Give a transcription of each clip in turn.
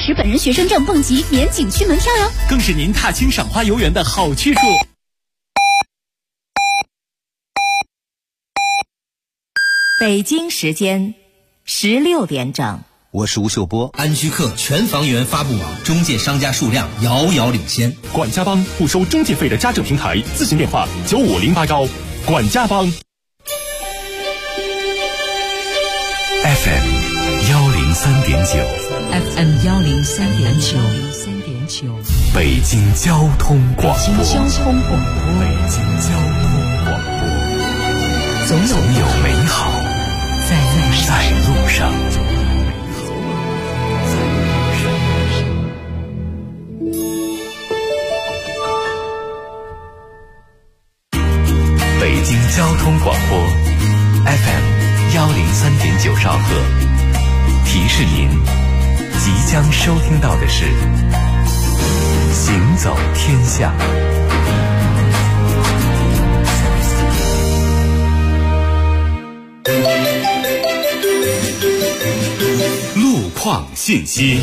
持本人学生证蹦极免景区门票哟， 更是您踏青赏花游园的好去处。 北京时间16点整。 我是吴秀波。 安居客全房源发布网，中介商家数量遥遥领先。 管家帮不收中介费的家政平台，咨询电话95080。管家帮。 FM 103.9 FM 103.9， 北京交通广播。 北京交通广播，总有美好在路上。北京交通广播 FM 103.9兆赫，提示您即将收听到的是行走天下。路况信息。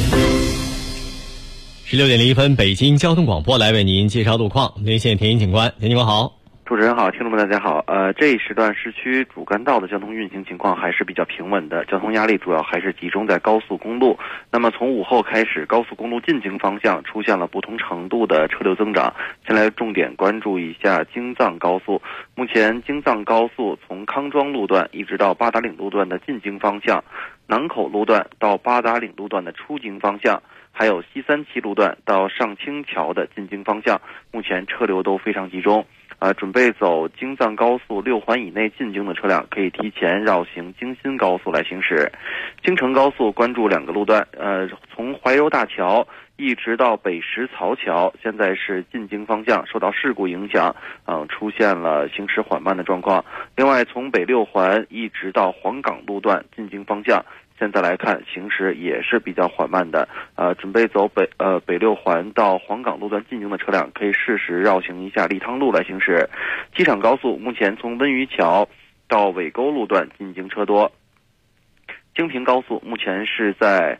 16点01分，北京交通广播来为您介绍路况。连线田英警官，田警官好。 主持人好，听众们大家好。这一时段市区主干道的交通运行情况还是比较平稳的，交通压力主要还是集中在高速公路。那么从午后开始，高速公路进京方向出现了不同程度的车流增长。先来重点关注一下京藏高速。目前京藏高速从康庄路段一直到八达岭路段的进京方向，南口路段到八达岭路段的出京方向，还有西三旗路段到上清桥的进京方向，目前车流都非常集中。准备走京藏高速6环以内进京的车辆可以提前绕行京新高速来行驶。京承高速关注2个路段，从怀柔大桥一直到北石槽桥，现在是进京方向受到事故影响，出现了行驶缓慢的状况。另外，从北6环一直到黄岗路段进京方向，现在来看行驶也是比较缓慢的。准备走北6环到黄岗路段进京的车辆可以适时绕行一下利汤路来行驶。机场高速目前从温榆桥到尾沟路段进京车多。京平高速目前是在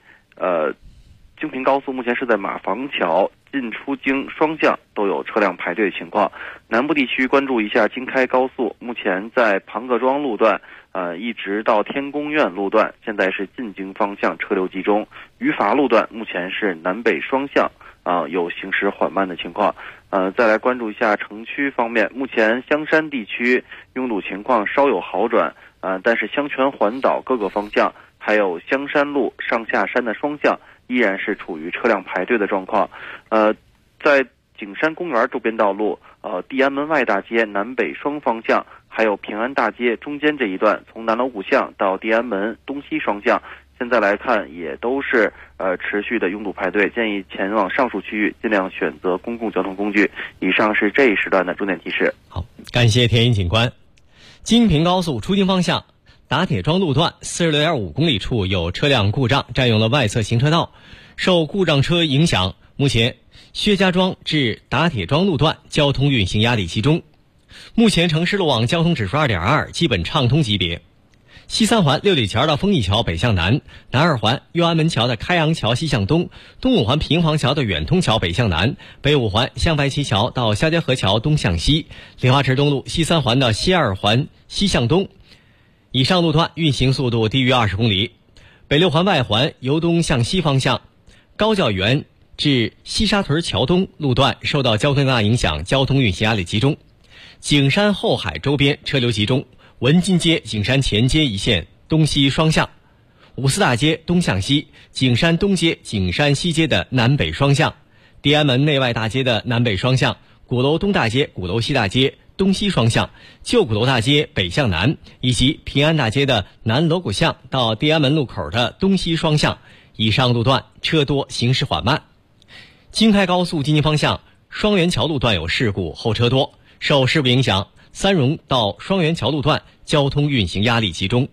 马房桥进出京双向都有车辆排队的情况。南部地区关注一下京开高速，目前在庞各庄路段一直到天宫苑路段，现在是进京方向车流集中。余阀路段目前是南北双向有行驶缓慢的情况。再来关注一下城区方面，目前香山地区拥堵情况稍有好转，但是香泉环岛各个方向还有香山路上下山的双向依然是处于车辆排队的状况。在景山公园周边道路，地安门外大街南北双方向，还有平安大街中间这一段，从南锣鼓巷到地安门东西双向，现在来看也都是持续的拥堵排队，建议前往上述区域尽量选择公共交通工具。以上是这一时段的重点提示。 好，感谢田英警官。京平高速出京方向打铁庄路段46.5公里处有车辆故障，占用了外侧行车道，受故障车影响，目前薛家庄至打铁庄路段交通运行压力集中。目前城市路网交通指数2.2，基本畅通级别。西三环六里桥到丰益桥北向南，南二环右安门桥的开阳桥西向东，东五环平房桥的远通桥北向南，北五环向白旗桥到肖家河桥东向西，莲花池东路西三环的西二环西向东。以上路段运行速度低于20公里。北六环外环由东向西方向，高教园至西沙屯桥东路段受到交通大影响，交通运行压力集中。景山后海周边车流集中，文津街景山前街一线东西双向，五四大街东向西，景山东街景山西街的南北双向，地安门内外大街的南北双向，鼓楼东大街鼓楼西大街东西双向，旧鼓楼大街北向南，以及平安大街的南锣鼓巷到地安门路口的东西双向。以上路段车多，行驶缓慢。京开高速进京方向双元桥路段有事故，后车多，受事故影响，三荣到双元桥路段交通运行压力集中。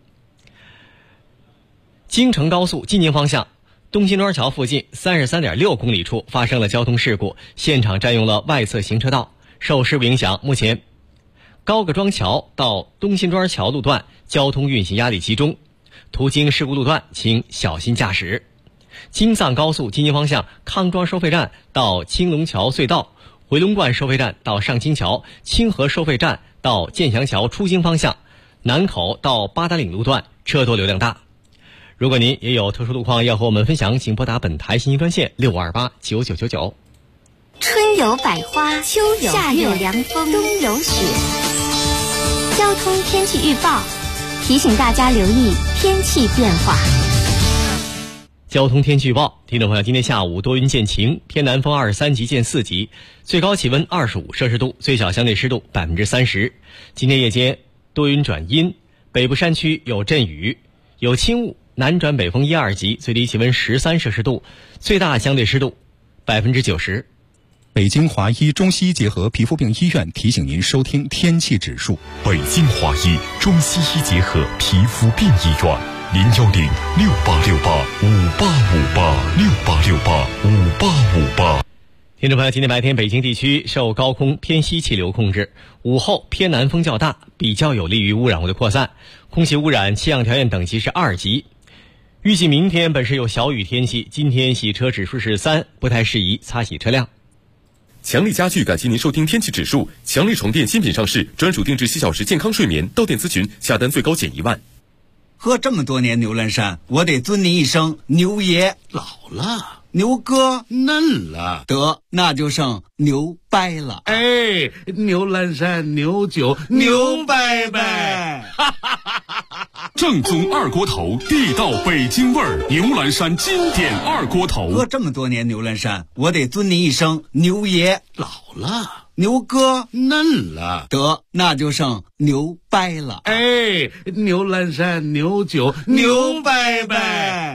京承高速进京方向东新庄桥附近33.6公里处发生了交通事故，现场占用了外侧行车道，受事故影响，目前高各庄桥到东新庄桥路段交通运行压力集中，途经事故路段请小心驾驶。 京藏高速京津方向康庄收费站到青龙桥隧道，回龙观收费站到上清桥，清河收费站到建祥桥出京方向，南口到八达岭路段车多流量大。如果您也有特殊路况要和我们分享，请拨打本台信息专线65289999。 春有百花，秋有夏有凉风，冬有雪。交通天气预报提醒大家留意天气变化。 交通天气预报，听众朋友，今天下午多云见晴，偏南风23级见4级，最高气温25摄氏度，最小相对湿度30%。今天夜间多云转阴，北部山区有阵雨，有轻雾，南转北风1、2级，最低气温13摄氏度，最大相对湿度90%。 北京华医中西医结合皮肤病医院提醒您收听天气指数。 北京华医中西医结合皮肤病医院，0106868585858，668685858。 听众朋友，今天白天北京地区受高空偏西气流控制，午后偏南风较大，比较有利于污染物的扩散，空气污染气象条件等级是2级。预计明天本市有小雨天气，今天洗车指数是3，不太适宜擦洗车辆。 强力家具感谢您收听天气指数。强力床垫新品上市，专属定制7小时健康睡眠，到店咨询，下单最高减1万。 喝这么多年牛栏山，我得尊您一声牛爷。 老了， 牛哥嫩了， 得那就剩牛掰了。 哎，牛栏山牛酒牛掰掰。 正宗二锅头，地道北京味儿，牛栏山经典二锅头。 喝这么多年牛栏山，我得尊您一声牛爷。 老了， 牛哥嫩了， 得那就剩牛掰了。 哎，牛栏山牛酒牛掰掰。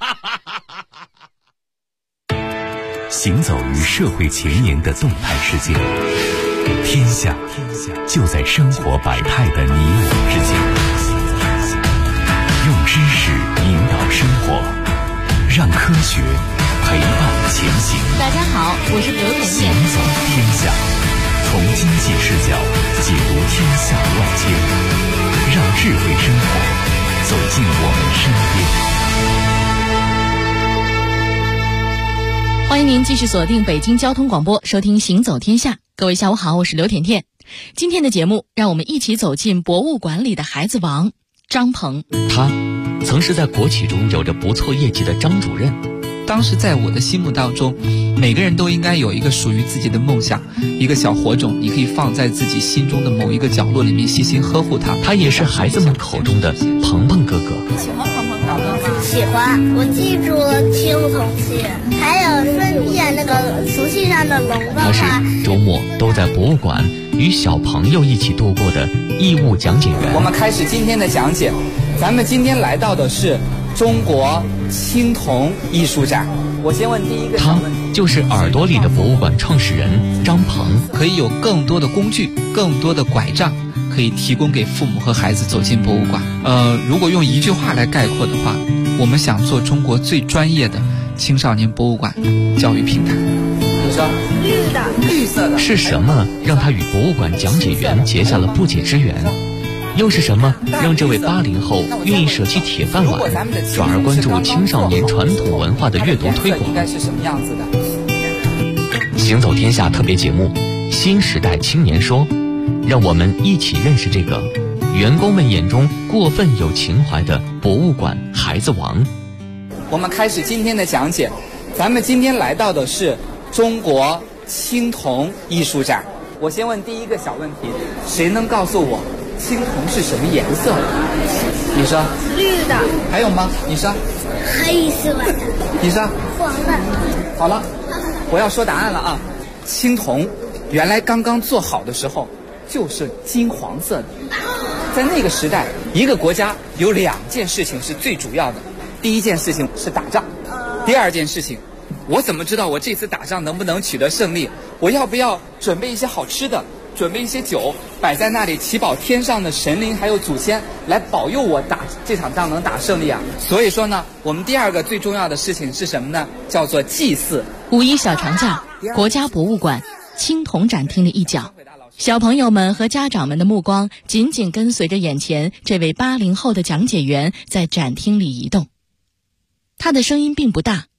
行走于社会前沿的动态世界，天下就在生活百态的你我之间。用知识引导生活，让科学陪伴前行。 大家好，我是刘甜行走天下，从经济视角解读天下万千，让智慧生活走进我们身边。欢迎您继续锁定北京交通广播，收听行走天下。各位下午好，我是刘甜甜。今天的节目，让我们一起走进博物馆里的孩子王张鹏。 他曾是在国企中有着不错业绩的张主任。 当时在我的心目当中，每个人都应该有一个属于自己的梦想，一个小火种，你可以放在自己心中的某一个角落里面，细心呵护它。 他也是孩子们口中的鹏鹏哥哥。 你喜欢鹏鹏哥哥吗？喜欢，我记住了青铜器，还有顺片那个瓷器上的龙的话。 他是周末都在博物馆与小朋友一起度过的义务讲解员。 我们开始今天的讲解，咱们今天来到的是中国青铜艺术展。我先问第一个他就是耳朵里的博物馆创始人张鹏。 可以有更多的工具，更多的拐杖，可以提供给父母和孩子走进博物馆。如果用一句话来概括的话，我们想做中国最专业的青少年博物馆教育平台。你说绿色的是什么让他与博物馆讲解员结下了不解之缘？又是什么让这位80后愿意舍弃铁饭碗，转而关注青少年传统文化的阅读推广？ 应该是什么样子的？ 行走天下特别节目《新时代青年说》，让我们一起认识这个员工们眼中过分有情怀的博物馆孩子王。 我们开始今天的讲解，咱们今天来到的是中国青铜艺术展。我先问第一个小问题，谁能告诉我青铜是什么颜色？你说绿的。 还有吗？你说黑色的。 你说黄的。 好了，我要说答案了啊！青铜原来刚刚做好的时候就是金黄色的。在那个时代，一个国家有2件事情是最主要的。第一件事情是打仗，第二件事情，我怎么知道我这次打仗能不能取得胜利？我要不要准备一些好吃的，准备一些酒，摆在那里祈祷天上的神灵还有祖先来保佑我打这场仗能打胜利啊？所以说呢，我们第二个最重要的事情是什么呢？叫做祭祀。 五一小长假，国家博物馆青铜展厅的一角，小朋友们和家长们的目光紧紧跟随着眼前这位80后的讲解员在展厅里移动。他的声音并不大，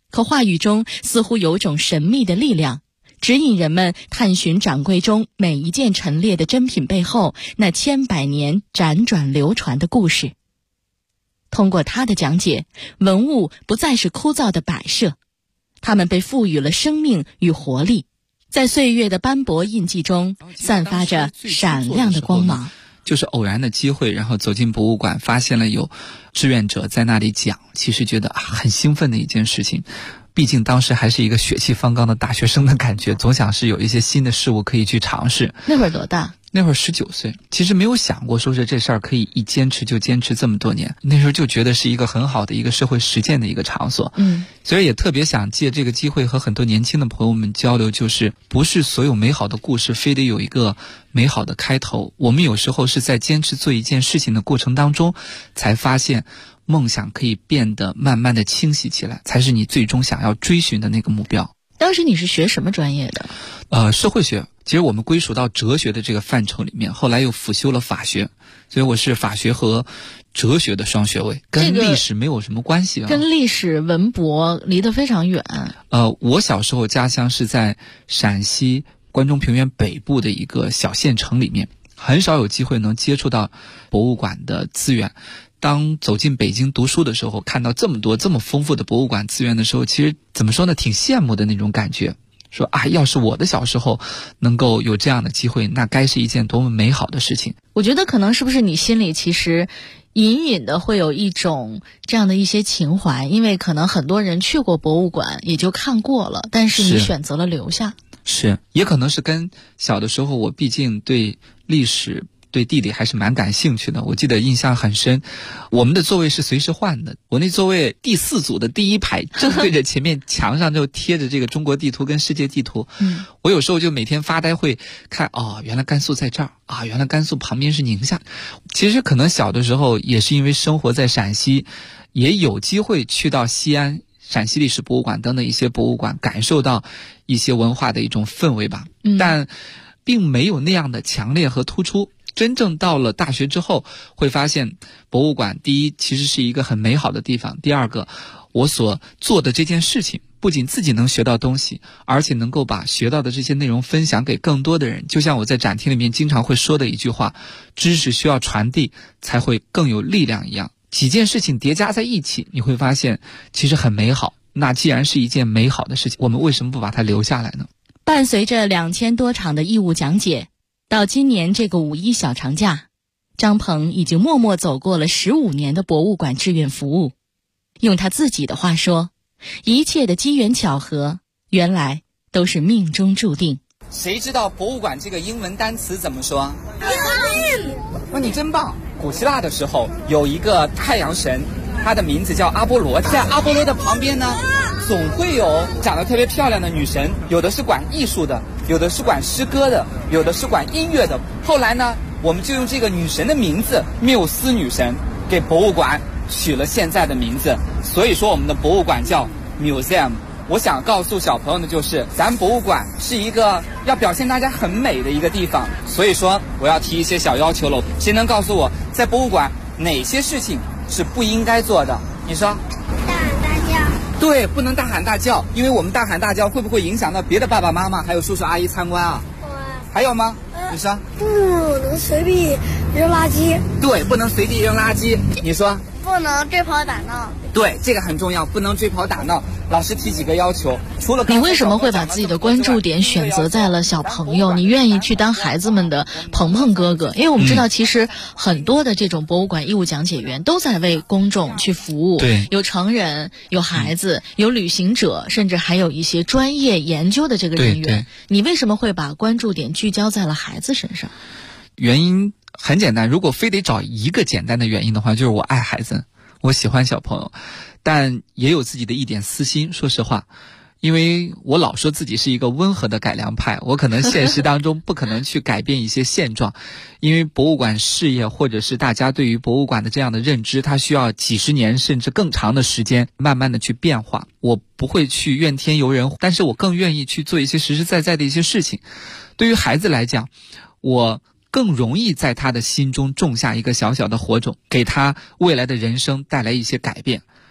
可话语中似乎有种神秘的力量，指引人们探寻掌柜中每一件陈列的珍品背后那千百年辗转流传的故事。通过他的讲解，文物不再是枯燥的摆设，它们被赋予了生命与活力，在岁月的斑驳印记中散发着闪亮的光芒。 就是偶然的机会，然后走进博物馆，发现了有志愿者在那里讲，其实觉得很兴奋的一件事情。毕竟当时还是一个血气方刚的大学生的感觉，总想是有一些新的事物可以去尝试。 那会儿多大？ 那会儿19岁，其实没有想过说是这事儿可以一坚持就坚持这么多年。那时候就觉得是一个很好的一个社会实践的一个场所。所以也特别想借这个机会和很多年轻的朋友们交流，就是不是所有美好的故事非得有一个美好的开头，我们有时候是在坚持做一件事情的过程当中，才发现梦想可以变得慢慢的清晰起来，才是你最终想要追寻的那个目标。 当时你是学什么专业的？ 社会学。其实我们归属到哲学的这个范畴里面，后来又辅修了法学，所以我是法学和哲学的双学位，跟历史没有什么关系跟历史文博离得非常远。 我小时候家乡是在陕西关中平原北部的一个小县城里面，很少有机会能接触到博物馆的资源。当走进北京读书的时候，看到这么多这么丰富的博物馆资源的时候，其实怎么说呢，挺羡慕的那种感觉。说要是我的小时候能够有这样的机会，那该是一件多么美好的事情。 我觉得可能是不是你心里其实隐隐的会有一种这样的一些情怀，因为可能很多人去过博物馆也就看过了，但是你选择了留下。 是，也可能是跟小的时候我毕竟对历史对地理还是蛮感兴趣的。我记得印象很深，我们的座位是随时换的，我那座位第4组的第1排正对着前面墙上就贴着这个中国地图跟世界地图。我有时候就每天发呆会看，原来甘肃在这儿啊，原来甘肃旁边是宁夏。其实可能小的时候也是因为生活在陕西，也有机会去到西安陕西历史博物馆等等一些博物馆，感受到一些文化的一种氛围吧。但并没有那样的强烈和突出。真正到了大学之后，会发现博物馆第一其实是一个很美好的地方，第二个我所做的这件事情不仅自己能学到东西，而且能够把学到的这些内容分享给更多的人。就像我在展厅里面经常会说的一句话，知识需要传递才会更有力量一样。几件事情叠加在一起，你会发现其实很美好。那既然是一件美好的事情，我们为什么不把它留下来呢？ 伴随着2000多场的义务讲解，到今年这个5一小长假，张鹏已经默默走过了15年的博物馆志愿服务。用他自己的话说，一切的机缘巧合，原来都是命中注定。 谁知道博物馆这个英文单词怎么说？哇，你真棒！古希腊的时候有一个太阳神，他的名字叫阿波罗。在阿波罗的旁边呢，总会有长得特别漂亮的女神，有的是管艺术的，有的是管诗歌的，有的是管音乐的。后来呢，我们就用这个女神的名字缪斯女神给博物馆取了现在的名字，所以说我们的博物馆叫 Museum。 我想告诉小朋友的就是，咱博物馆是一个要表现大家很美的一个地方，所以说我要提一些小要求了。谁能告诉我在博物馆哪些事情是不应该做的？你说？ 大喊大叫。 对，不能大喊大叫，因为我们大喊大叫会不会影响到别的爸爸妈妈还有叔叔阿姨参观啊？还有吗？你说？ 不能随地扔垃圾。 对，不能随地扔垃圾。你说？ 不能追跑打闹。 对，这个很重要，不能追跑打闹。老师提几个要求，除了你为什么会把自己的关注点选择在了小朋友？你愿意去当孩子们的鹏鹏哥哥？因为我们知道，其实很多的这种博物馆义务讲解员都在为公众去服务。 对， 有成人，有孩子，有旅行者，甚至还有一些专业研究的这个人员。 对， 你为什么会把关注点聚焦在了孩子身上？ 原因很简单，如果非得找一个简单的原因的话，就是我爱孩子，我喜欢小朋友，但也有自己的一点私心。说实话，因为我老说自己是一个温和的改良派，我可能现实当中不可能去改变一些现状，因为博物馆事业或者是大家对于博物馆的这样的认知，它需要几十年甚至更长的时间慢慢的去变化。我不会去怨天尤人，但是我更愿意去做一些实实在在的一些事情。对于孩子来讲，我更容易在他的心中种下一个小小的火种，给他未来的人生带来一些改变。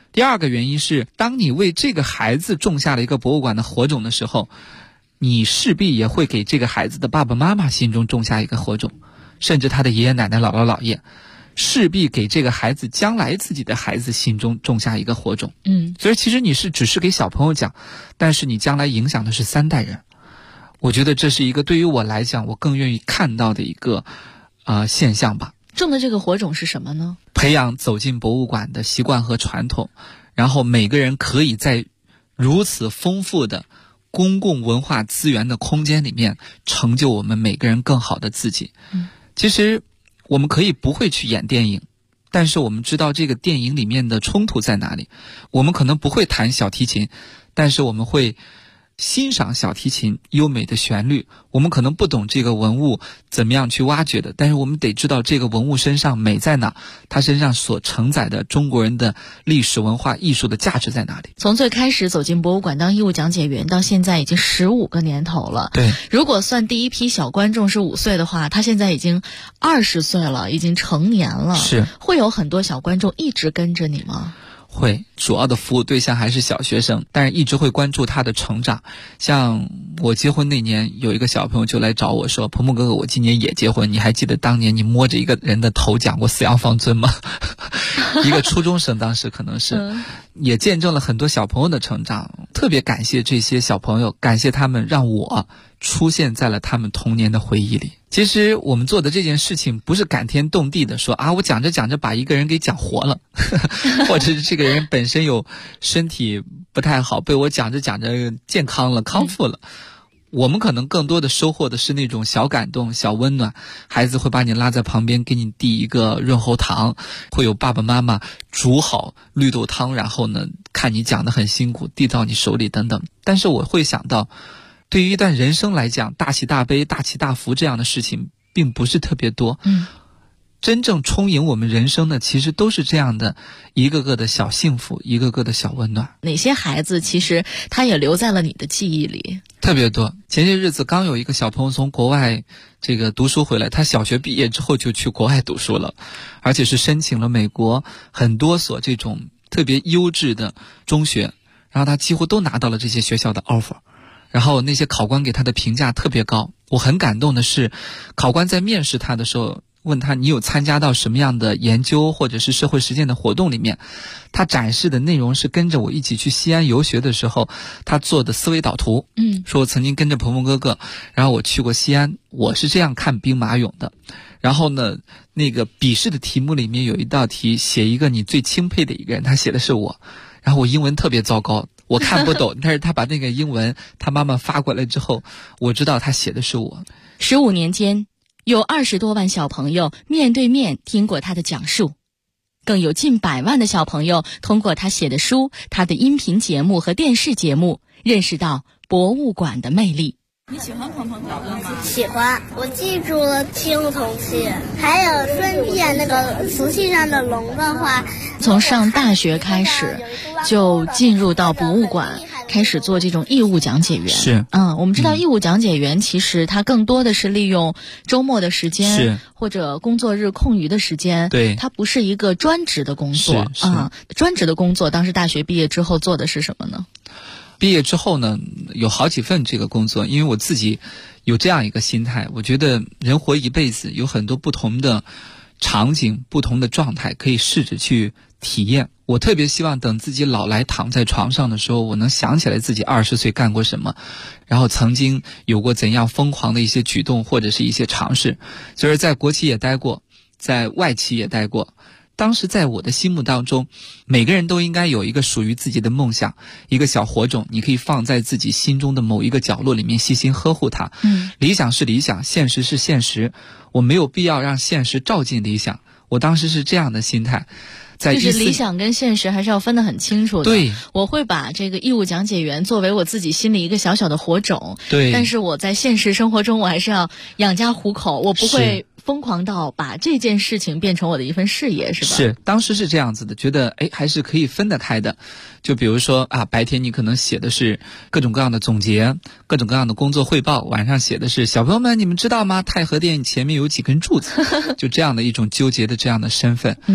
第二个原因是，当你为这个孩子种下了一个博物馆的火种的时候，你势必也会给这个孩子的爸爸妈妈心中种下一个火种，甚至他的爷爷奶奶姥姥姥爷势必给这个孩子将来自己的孩子心中种下一个火种。所以其实你只是给小朋友讲，但是你将来影响的是3代人。我觉得这是一个对于我来讲我更愿意看到的一个现象吧。 种的这个火种是什么呢？ 培养走进博物馆的习惯和传统，然后每个人可以在如此丰富的公共文化资源的空间里面成就我们每个人更好的自己。其实我们可以不会去演电影，但是我们知道这个电影里面的冲突在哪里。我们可能不会弹小提琴，但是我们会欣赏小提琴优美的旋律。我们可能不懂这个文物怎么样去挖掘的，但是我们得知道这个文物身上美在哪，它身上所承载的中国人的历史文化艺术的价值在哪里。 从最开始走进博物馆当义务讲解员到现在已经15个年头了。 对， 如果算第一批小观众是5岁的话，他现在已经20岁了，已经成年了。 是， 会有很多小观众一直跟着你吗？ 会，主要的服务对象还是小学生，但是一直会关注他的成长。像我结婚那年，有一个小朋友就来找我说，鹏鹏哥哥，我今年也结婚，你还记得当年你摸着一个人的头讲过四羊方尊吗？一个初中生当时可能是，也见证了很多小朋友的成长。特别感谢这些小朋友，感谢他们让我出现在了他们童年的回忆里。其实我们做的这件事情不是感天动地的说啊，我讲着讲着把一个人给讲活了或者是这个人本身有身体不太好，被我讲着讲着健康了，康复了。我们可能更多的收获的是那种小感动、小温暖，孩子会把你拉在旁边给你递一个润喉糖，会有爸爸妈妈煮好绿豆汤，然后呢看你讲得很辛苦递到你手里等等。但是我会想到，对于一段人生来讲，大喜大悲、大起大伏这样的事情并不是特别多。真正充盈我们人生的其实都是这样的一个个的小幸福，一个个的小温暖。 哪些孩子其实他也留在了你的记忆里？ 特别多。前些日子刚有一个小朋友从国外读书回来，他小学毕业之后就去国外读书了，而且是申请了美国很多所这种特别优质的中学，然后他几乎都拿到了这些学校的 offer， 然后那些考官给他的评价特别高。我很感动的是，考官在面试他的时候问他，你有参加到什么样的研究或者是社会实践的活动里面，他展示的内容是跟着我一起去西安游学的时候他做的思维导图。说我曾经跟着鹏鹏哥哥，然后我去过西安，我是这样看兵马俑的。然后呢，那个笔试的题目里面有一道题，写一个你最钦佩的一个人，他写的是我。然后我英文特别糟糕，我看不懂但是他把那个英文他妈妈发过来之后，我知道他写的是我。 15年间有20多万小朋友面对面听过他的讲述，更有近100万的小朋友通过他写的书、他的音频节目和电视节目认识到博物馆的魅力。 你喜欢鹏鹏哥哥吗？喜欢，我记住了青铜器，还有顺便那个瓷器上的龙的话。 从上大学开始就进入到博物馆，开始做这种义务讲解员。 是， 我们知道义务讲解员其实他更多的是利用周末的时间或者工作日空余的时间。 对， 它不是一个专职的工作。专职的工作，当时大学毕业之后做的是什么呢？ 毕业之后呢，有好几份这个工作，因为我自己有这样一个心态，我觉得人活一辈子有很多不同的场景、不同的状态可以试着去体验。我特别希望等自己老来躺在床上的时候，我能想起来自己20岁干过什么，然后曾经有过怎样疯狂的一些举动或者是一些尝试。所以在国企也待过，在外企也待过。当时在我的心目当中，每个人都应该有一个属于自己的梦想，一个小火种，你可以放在自己心中的某一个角落里面细心呵护它。理想是理想，现实是现实，我没有必要让现实照进理想。我当时是这样的心态。 就是理想跟现实还是要分得很清楚的。 对， 我会把这个义务讲解员作为我自己心里一个小小的火种。 对， 但是我在现实生活中我还是要养家糊口，我不会疯狂到把这件事情变成我的一份事业，是吧？ 是，当时是这样子的，觉得还是可以分得开的。就比如说白天你可能写的是各种各样的总结，各种各样的工作汇报，晚上写的是小朋友们你们知道吗？太和殿前面有几根柱子，就这样的一种纠结的这样的身份。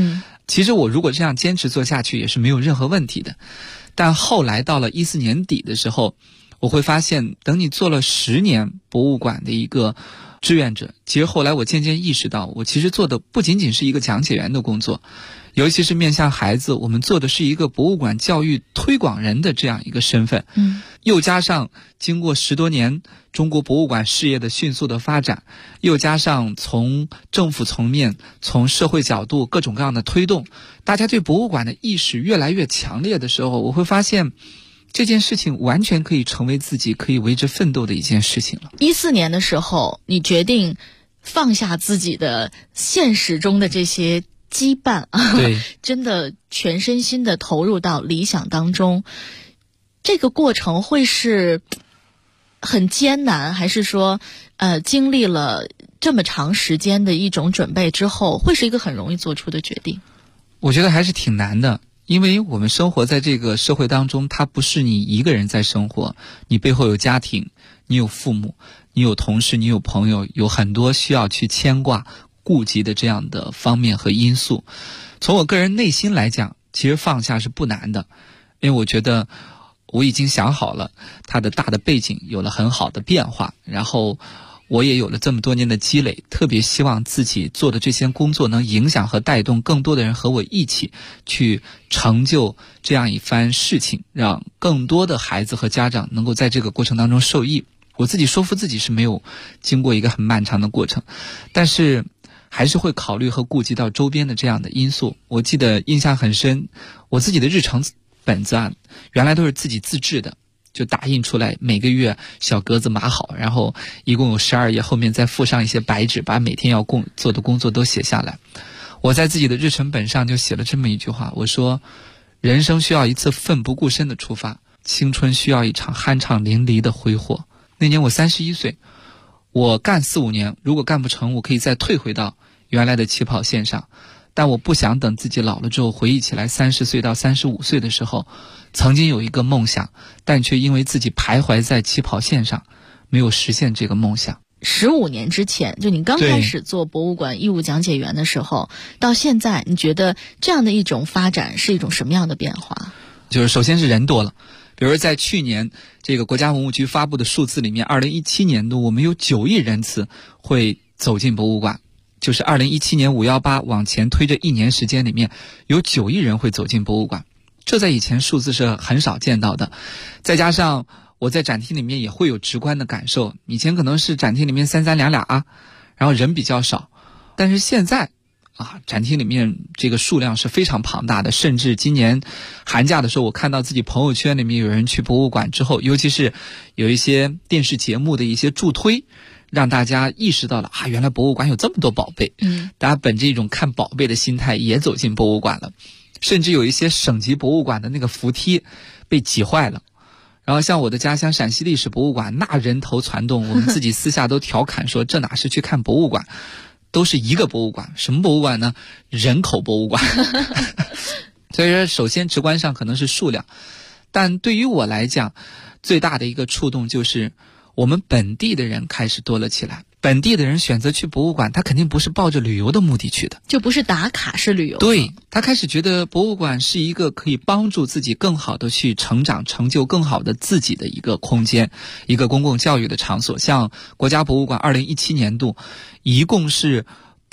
其实我如果这样坚持做下去也是没有任何问题的。但后来到了14年底的时候，我会发现等你做了10年博物馆的一个志愿者，其实后来我渐渐意识到，我其实做的不仅仅是一个讲解员的工作，尤其是面向孩子，我们做的是一个博物馆教育推广人的这样一个身份。又加上经过10多年中国博物馆事业的迅速的发展，又加上从政府层面、从社会角度各种各样的推动，大家对博物馆的意识越来越强烈的时候，我会发现这件事情完全可以成为自己可以为之奋斗的一件事情了。 14年的时候，你决定放下自己的现实中的这些羁绊， 对， 真的全身心的投入到理想当中。这个过程会是很艰难，还是说经历了这么长时间的一种准备之后，会是一个很容易做出的决定？ 我觉得还是挺难的。因为我们生活在这个社会当中，它不是你一个人在生活，你背后有家庭，你有父母，你有同事，你有朋友，有很多需要去牵挂顾及的这样的方面和因素。从我个人内心来讲，其实放下是不难的，因为我觉得我已经想好了它的大的背景有了很好的变化，然后我也有了这么多年的积累，特别希望自己做的这些工作能影响和带动更多的人和我一起去成就这样一番事情，让更多的孩子和家长能够在这个过程当中受益。我自己说服自己是没有经过一个很漫长的过程，但是还是会考虑和顾及到周边的这样的因素。我记得印象很深，我自己的日程本子啊，原来都是自己自制的，就打印出来，每个月小格子码好，然后一共有12页，后面再附上一些白纸，把每天要做的工作都写下来。我在自己的日程本上就写了这么一句话，我说人生需要一次奋不顾身的出发，青春需要一场酣畅淋漓的挥霍。那年我31岁，我干4、5年，如果干不成，我可以再退回到原来的起跑线上，但我不想等自己老了之后回忆起来30岁到35岁的时候，曾经有一个梦想，但却因为自己徘徊在起跑线上，没有实现这个梦想。 15年之前，就你刚开始做博物馆义务讲解员的时候，到现在，你觉得这样的一种发展是一种什么样的变化？ 就是首先是人多了，比如在去年这个国家文物局发布的数字里面，2017年度我们有9亿人次会走进博物馆，就是2017年518往前推这1年时间里面，有9亿人会走进博物馆，这在以前数字是很少见到的。再加上我在展厅里面也会有直观的感受，以前可能是展厅里面3、3、2、2啊，然后人比较少，但是现在展厅里面这个数量是非常庞大的，甚至今年寒假的时候，我看到自己朋友圈里面有人去博物馆之后，尤其是有一些电视节目的一些助推，让大家意识到了原来博物馆有这么多宝贝，大家本着一种看宝贝的心态也走进博物馆了，甚至有一些省级博物馆的那个扶梯被挤坏了。然后像我的家乡陕西历史博物馆，那人头攒动，我们自己私下都调侃说这哪是去看博物馆，都是一个博物馆。什么博物馆呢？人口博物馆。所以说首先直观上可能是数量，但对于我来讲最大的一个触动就是我们本地的人开始多了起来。本地的人选择去博物馆，他肯定不是抱着旅游的目的去的， 就不是打卡式旅游。 对，他开始觉得博物馆是一个可以帮助自己更好的去成长，成就更好的自己的一个空间，一个公共教育的场所。像国家博物馆2017年度一共是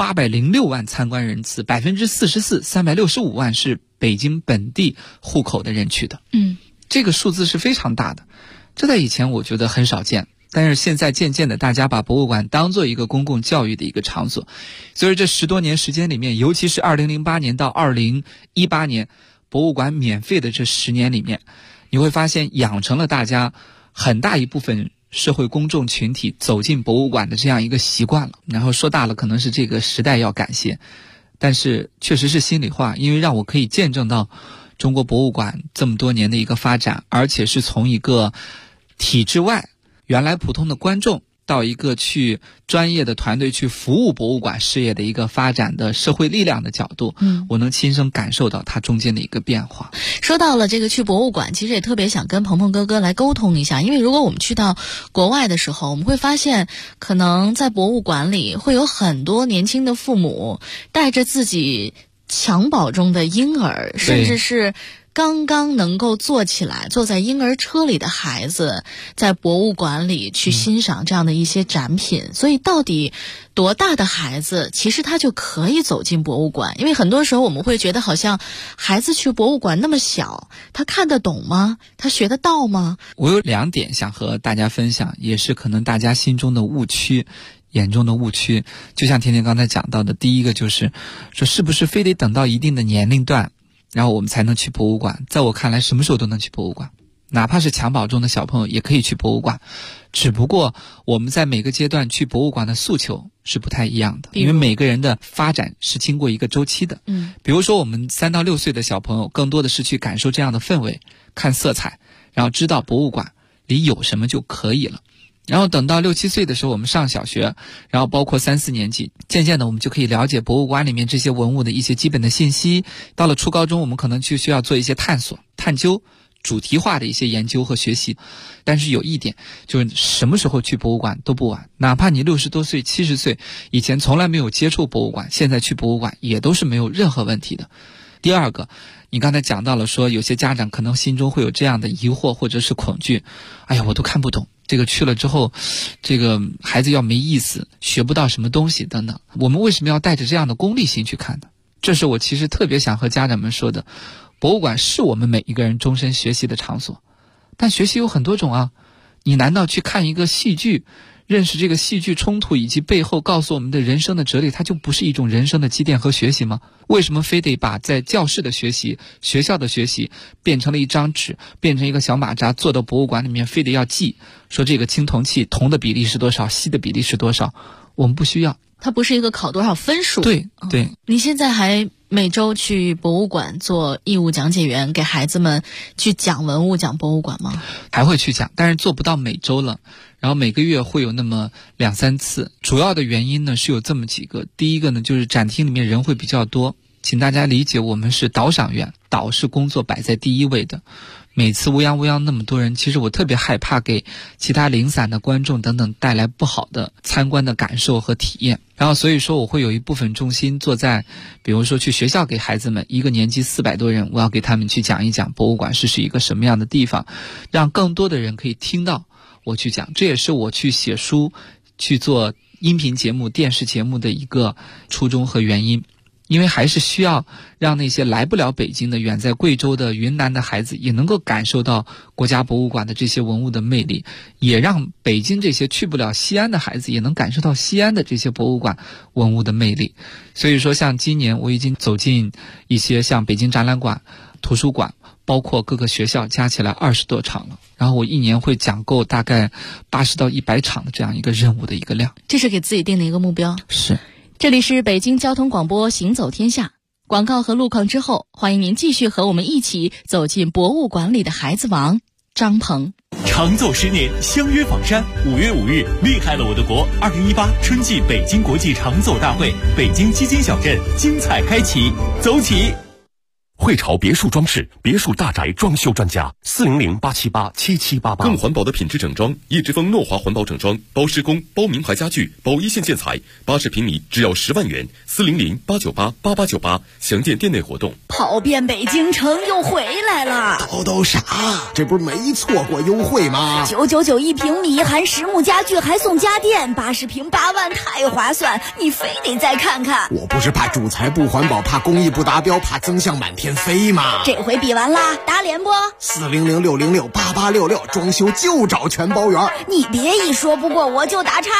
806万参观人次，44%、365万是北京本地户口的人去的。这个数字是非常大的，这在以前我觉得很少见。但是现在渐渐的大家把博物馆当做一个公共教育的一个场所，所以这10多年时间里面，尤其是2008年到2018年博物馆免费的这10年里面，你会发现养成了大家很大一部分社会公众群体走进博物馆的这样一个习惯了。然后说大了可能是这个时代要感谢，但是确实是心里话，因为让我可以见证到中国博物馆这么多年的一个发展，而且是从一个体制外原来普通的观众到一个去专业的团队去服务博物馆事业的一个发展的社会力量的角度，我能亲身感受到它中间的一个变化。 说到了这个去博物馆，其实也特别想跟鹏鹏哥哥来沟通一下，因为如果我们去到国外的时候，我们会发现可能在博物馆里会有很多年轻的父母带着自己襁褓中的婴儿，甚至是刚刚能够坐起来坐在婴儿车里的孩子，在博物馆里去欣赏这样的一些展品。所以到底多大的孩子其实他就可以走进博物馆？因为很多时候我们会觉得好像孩子去博物馆那么小，他看得懂吗？他学得到吗？ 我有2点想和大家分享，也是可能大家心中的误区，眼中的误区。就像甜甜刚才讲到的，第一个就是说是不是非得等到一定的年龄段然后我们才能去博物馆？在我看来什么时候都能去博物馆，哪怕是襁褓中的小朋友也可以去博物馆，只不过我们在每个阶段去博物馆的诉求是不太一样的，因为每个人的发展是经过一个周期的。比如说我们3到6岁的小朋友更多的是去感受这样的氛围，看色彩，然后知道博物馆里有什么就可以了。然后等到6、7岁的时候我们上小学，然后包括3、4年级，渐渐的我们就可以了解博物馆里面这些文物的一些基本的信息。到了初高中我们可能就需要做一些探索、探究，主题化的一些研究和学习。但是有一点，就是什么时候去博物馆都不晚，哪怕你60多岁、70岁，以前从来没有接触博物馆，现在去博物馆也都是没有任何问题的。第二个，你刚才讲到了说有些家长可能心中会有这样的疑惑或者是恐惧，哎呀，我都看不懂，这个去了之后，这个孩子要没意思，学不到什么东西等等。我们为什么要带着这样的功利心去看呢？这是我其实特别想和家长们说的。博物馆是我们每一个人终身学习的场所，但学习有很多种啊。你难道去看一个戏剧，认识这个戏剧冲突以及背后告诉我们的人生的哲理，它就不是一种人生的积淀和学习吗？为什么非得把在教室的学习、学校的学习变成了一张纸，变成一个小马扎，坐到博物馆里面非得要记，说这个青铜器铜的比例是多少，锡的比例是多少？我们不需要。 它不是一个考多少分数。 对。 你现在还每周去博物馆做义务讲解员，给孩子们去讲文物、讲博物馆吗？ 还会去讲，但是做不到每周了。然后每个月会有那么2、3次。主要的原因呢是有这么几个。第一个呢就是展厅里面人会比较多，请大家理解，我们是导赏员，导是工作摆在第一位的。每次乌泱那么多人，其实我特别害怕给其他零散的观众等等带来不好的参观的感受和体验。然后所以说我会有一部分重心做在，比如说去学校给孩子们，一个年级400多人，我要给他们去讲一讲博物馆是一个什么样的地方，让更多的人可以听到我去讲。这也是我去写书、去做音频节目、电视节目的一个初衷和原因。因为还是需要让那些来不了北京的、远在贵州的、云南的孩子也能够感受到国家博物馆的这些文物的魅力，也让北京这些去不了西安的孩子也能感受到西安的这些博物馆文物的魅力。所以说像今年我已经走进一些像北京展览馆、图书馆，包括各个学校，加起来20多场了。然后我一年会讲够大概80到100场的这样一个任务的一个量。 这是给自己定的一个目标。 是。 这里是北京交通广播行走天下，广告和路况之后，欢迎您继续和我们一起走进博物馆里的孩子王张鹏。 长走10年，相约访山。5月5日，厉害了我的国！2018春季北京国际长走大会，北京基金小镇精彩开启，走起！ 汇潮别墅装饰，别墅大宅装修专家，400-878-7788。更环保的品质整装，叶之峰诺华环保整装，包施工，包名牌家具，包一线建材，80平米只要10万元，400-898-8898，详见店内活动。 跑遍北京城又回来了， 都傻，这不是没错过优惠吗 ？999一平米，含实木家具还送家电，80平8万，太划算，你非得再看看。 我不是怕主材不环保，怕工艺不达标，怕增项满天飞吗？ 这回比完啦，打脸不？400-606-8866，装修就找全包圆。你别一说不过我就打岔。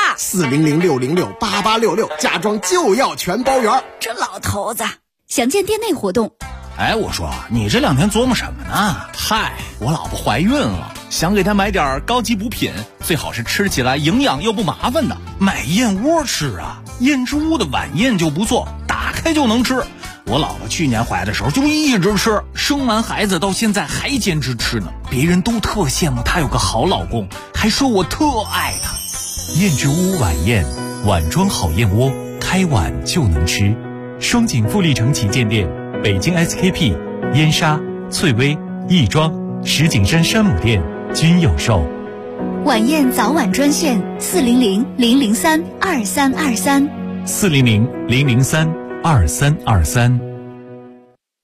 400-606-8866，家装就要全包圆。 这老头子，详见店内活动。 哎，我说你这2天琢磨什么呢？ 嗨，我老婆怀孕了，想给她买点高级补品，最好是吃起来营养又不麻烦的。买燕窝吃啊，燕之屋的晚宴就不错，打开就能吃。我老婆去年怀的时候就一直吃，生完孩子到现在还坚持吃呢。别人都特羡慕她有个好老公，还说我特爱她。 燕之屋晚宴，碗装好燕窝，开碗就能吃。双井富力城旗舰店、北京 SKP、燕莎、翠微、亦庄、石景山山姆店均有售。 晚宴早晚专线400-003-2323。 400-003-2323。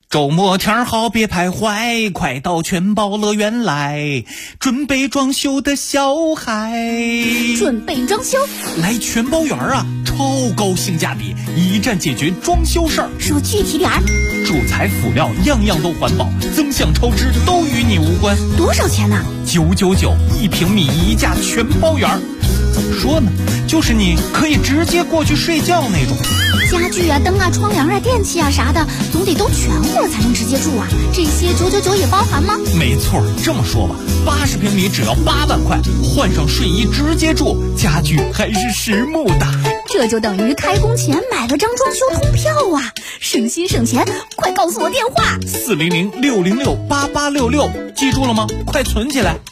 周末天好别徘徊，快到全包乐园来，准备装修的小孩。 准备装修？ 来全包园啊，超高性价比，一站解决装修事儿。 说具体点儿。 主材辅料样样都环保，增项超支都与你无关。 多少钱呢 ？999，1平米1价全包园。怎么说呢？就是你可以直接过去睡觉那种。 家具啊、灯啊、窗帘啊、电器啊啥的，总得都全乎才能直接住啊。这些999也包含吗？ 没错，这么说吧，80平米只要8万块，换上睡衣直接住，家具还是实木的。 这就等于开工前买了张装修通票啊，省心省钱！快告诉我电话 ：400-606-8866，记住了吗？快存起来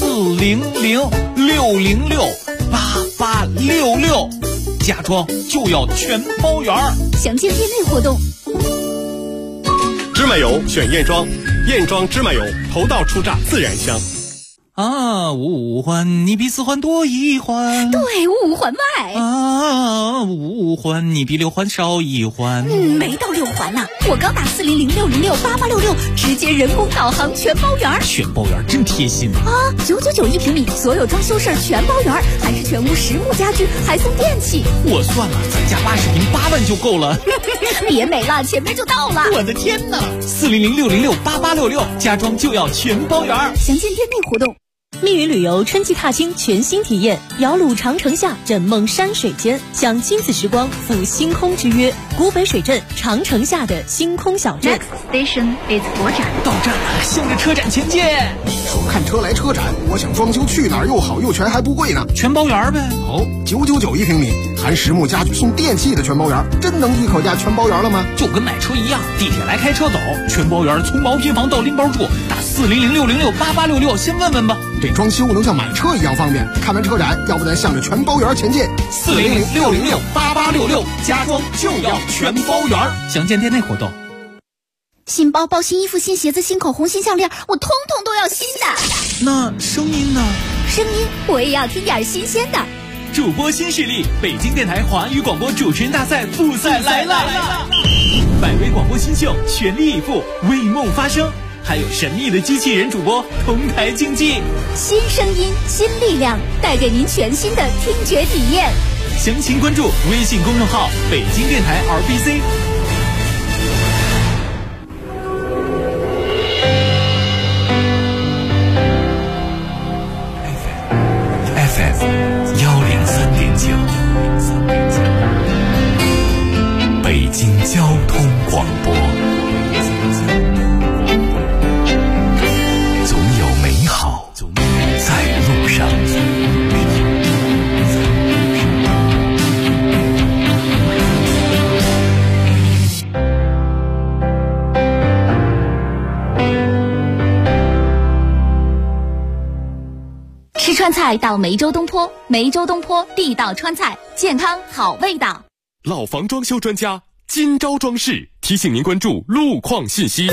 ，400-606-8866，家装就要全包圆。 详见店内活动。 芝麻油选燕庄，燕庄芝麻油头道出榨自然香。 啊，五环你比4环多1环， 对，5环外。 啊，5环你比6环少1环。 没到6环呢，我刚打400-606-8866，直接人工导航全包圆。 全包圆真贴心啊！999平米，所有装修事儿全包圆，还是全屋实木家具，还送电器。 我算了，咱家80平8万就够了。 别美了，前面就到了。 我的天哪！400-606-8866，家装就要全包圆。 详见店内活动。 密云旅游春季踏青全新体验，摇橹长城下，枕梦山水间，享亲子时光，赴星空之约。古北水镇长城下的星空小镇。 Next station is 国展。 到站了，向着车展前进。 说看车来车展，我想装修去哪儿又好又全还不贵呢？ 全包圆呗。 好，999平米，含实木家具送电器的全包圆，真能一口价全包圆了吗？ 就跟买车一样，地铁来开车走，全包圆从毛坯房到拎包住，打400-606-8866，先问问吧。 这装修能像买车一样方便。看完车展，要不咱向着全包圆前进。 400-606-8866，家装就要全包圆。详见店内活动。 新包包、新衣服、新鞋子、新口红、新项链，我通通都要新的。 那声音呢？ 声音我也要听点新鲜的。 主播新势力，北京电台华语广播主持人大赛复赛来了！100位广播新秀全力以赴，为梦发声。还有神秘的机器人主播同台竞技， 新声音新力量，带给您全新的听觉体验。 详情关注微信公众号北京电台 RBC。 FM 103.9，北京交通广播。总有美好在路上。 吃川菜到梅州东坡，梅州东坡地道川菜，健康好味道。 老房装修专家金招装饰提醒您关注路况信息。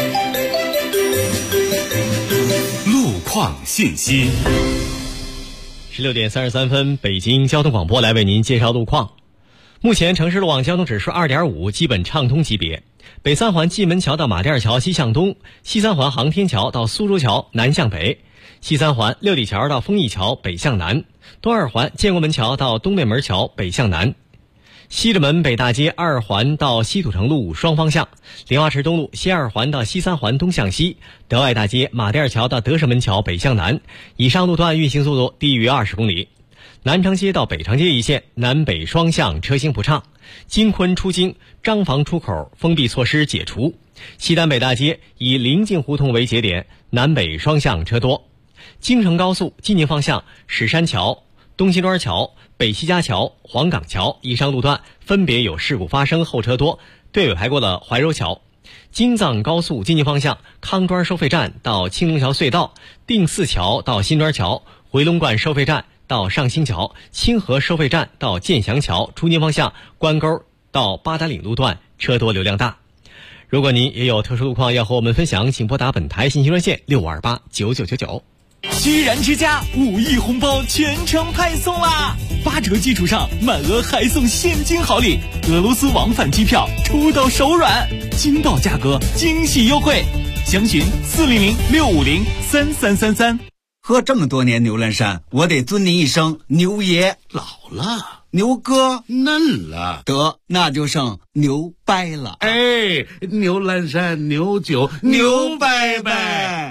路况信息。 16点33分，北京交通广播来为您介绍路况。目前城市路网交通指数 2.5， 基本畅通级别。北三环蓟门桥到马甸桥西向东，西三环航天桥到苏州桥南向北，西三环六里桥到丰益桥北向南，东二环建国门桥到东北门桥北向南，西直门北大街二环到西土城路双方向，莲花池东路西二环到西三环东向西，德外大街马甸桥到德胜门桥北向南，以上路段运行速度低于20公里。南长街到北长街一线南北双向车行不畅，京昆出京张坊出口封闭措施解除，西单北大街以临近胡同为节点，南北双向车多。京承高速进京方向史山桥、东辛庄桥、北西家桥、黄岗桥以上路段分别有事故发生，后车多，队尾排过了怀柔桥。京藏高速进京方向康庄收费站到青龙桥隧道、定四桥到新庄桥、回龙观收费站到上兴桥、清河收费站到建祥桥，出京方向关沟到八达岭路段车多流量大。如果您也有特殊路况要和我们分享，请拨打本台信息热线65289999。 居然之家5亿红包全程派送啦！8折基础上满额还送现金好礼，俄罗斯往返机票出到手软，惊到价格，惊喜优惠，详询400-650-3333。 喝这么多年牛栏山，我得尊您一声牛爷。 老了， 牛哥嫩了， 得那就剩牛掰了。 哎，牛栏山牛酒牛掰掰。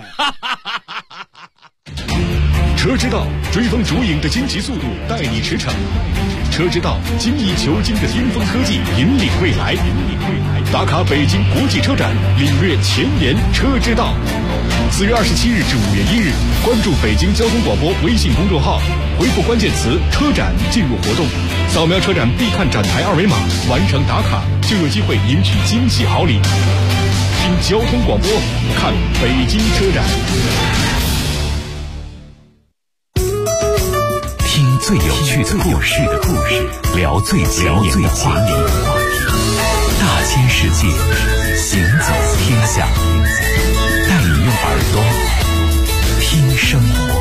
车之道追风逐影的荆棘速度，带你驰骋。车之道精益求精的巅峰科技，引领未来。打卡北京国际车展，领略前沿车之道。4月27日至5月1日，关注北京交通广播微信公众号，回复关键词“车展”进入活动，扫描车展必看展台二维码，完成打卡就有机会赢取惊喜好礼。听交通广播，看北京车展。 听最有趣的故事，聊最前沿的话题。大千世界，行走天下，带你用耳朵听生活。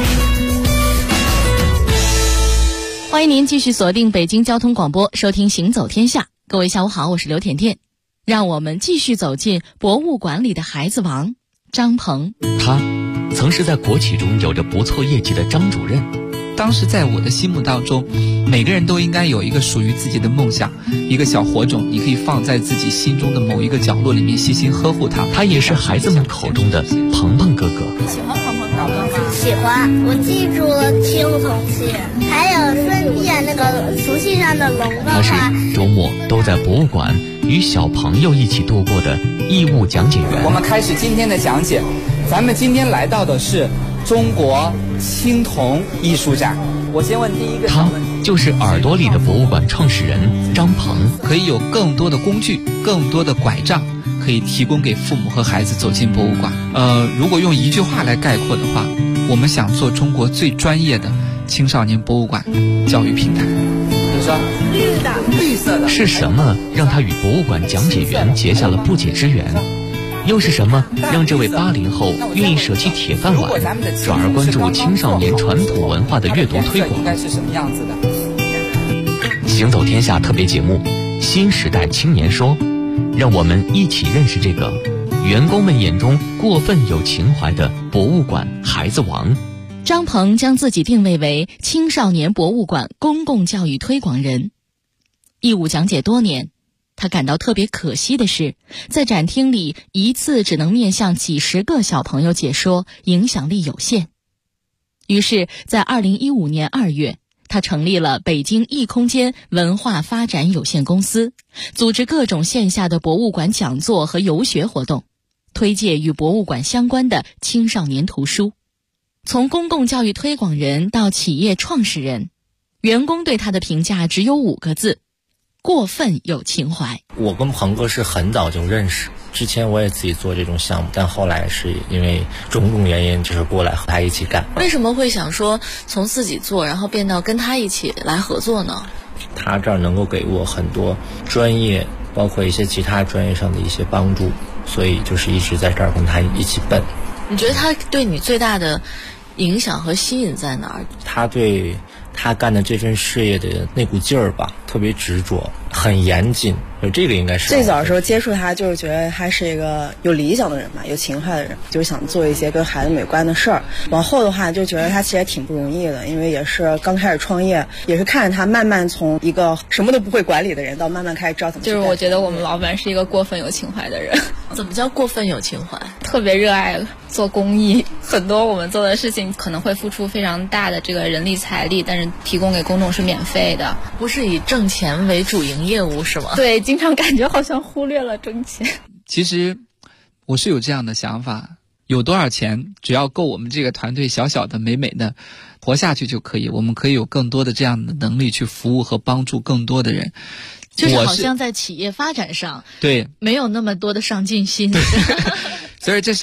欢迎您继续锁定北京交通广播，收听《行走天下》。各位下午好，我是刘甜甜。让我们继续走进博物馆里的孩子王张鹏。 他曾是在国企中有着不错业绩的张主任。 当时在我的心目当中，每个人都应该有一个属于自己的梦想，一个小火种，你可以放在自己心中的某一个角落里面，细心呵护它。 他也是孩子们口中的鹏鹏哥哥。 你喜欢鹏鹏哥哥吗？喜欢，我记住了青铜器，还有顺便那个熟悉上的龙的话。 他是周末都在博物馆与小朋友一起度过的义务讲解员。 我们开始今天的讲解，咱们今天来到的是中国青铜艺术展。我先问第一个。 他就是耳朵里的博物馆创始人张鹏。 可以有更多的工具，更多的拐杖，可以提供给父母和孩子走进博物馆。如果用一句话来概括的话，我们想做中国最专业的青少年博物馆教育平台。 你说绿色的是什么让他与博物馆讲解员结下了不解之缘？又是什么让这位80后愿意舍弃铁饭碗，转而关注青少年传统文化的阅读推广？ 应该是什么样子的？ 行走天下特别节目《新时代青年说》，让我们一起认识这个员工们眼中过分有情怀的博物馆孩子王。 张鹏将自己定位为青少年博物馆公共教育推广人，义务讲解多年。他感到特别可惜的是，在展厅里一次只能面向几十个小朋友解说，影响力有限。于是在2015年2月，他成立了北京异空间文化发展有限公司，组织各种线下的博物馆讲座和游学活动，推介与博物馆相关的青少年图书。从公共教育推广人到企业创始人，员工对他的评价只有5个字：过分有情怀。 我跟鹏哥是很早就认识，之前我也自己做这种项目，但后来是因为种种原因，就是过来和他一起干。 为什么会想说从自己做，然后变到跟他一起来合作呢？ 他这儿能够给我很多专业，包括一些其他专业上的一些帮助，所以就是一直在这儿跟他一起奔。 你觉得他对你最大的影响和吸引在哪儿？ 他对他干的这份事业的那股劲儿吧，特别执着，很严谨。这个应该是最早的时候接触他，就是觉得他是一个有理想的人嘛，有情怀的人，就是想做一些跟孩子们有关的事儿。往后的话，就觉得他其实也挺不容易的，因为也是刚开始创业，也是看着他慢慢从一个什么都不会管理的人，到慢慢开始知道怎么去。 就是我觉得我们老板是一个过分有情怀的人。 怎么叫过分有情怀？ 特别热爱做公益，很多我们做的事情可能会付出非常大的这个人力财力，但是提供给公众是免费的， 不是以挣钱为主营业务是吗？ 对，经常感觉好像忽略了挣钱。 其实我是有这样的想法，有多少钱只要够我们这个团队小小的美美的活下去就可以，我们可以有更多的这样的能力去服务和帮助更多的人。 就是好像在企业发展上， 对， 没有那么多的上进心。 所以这是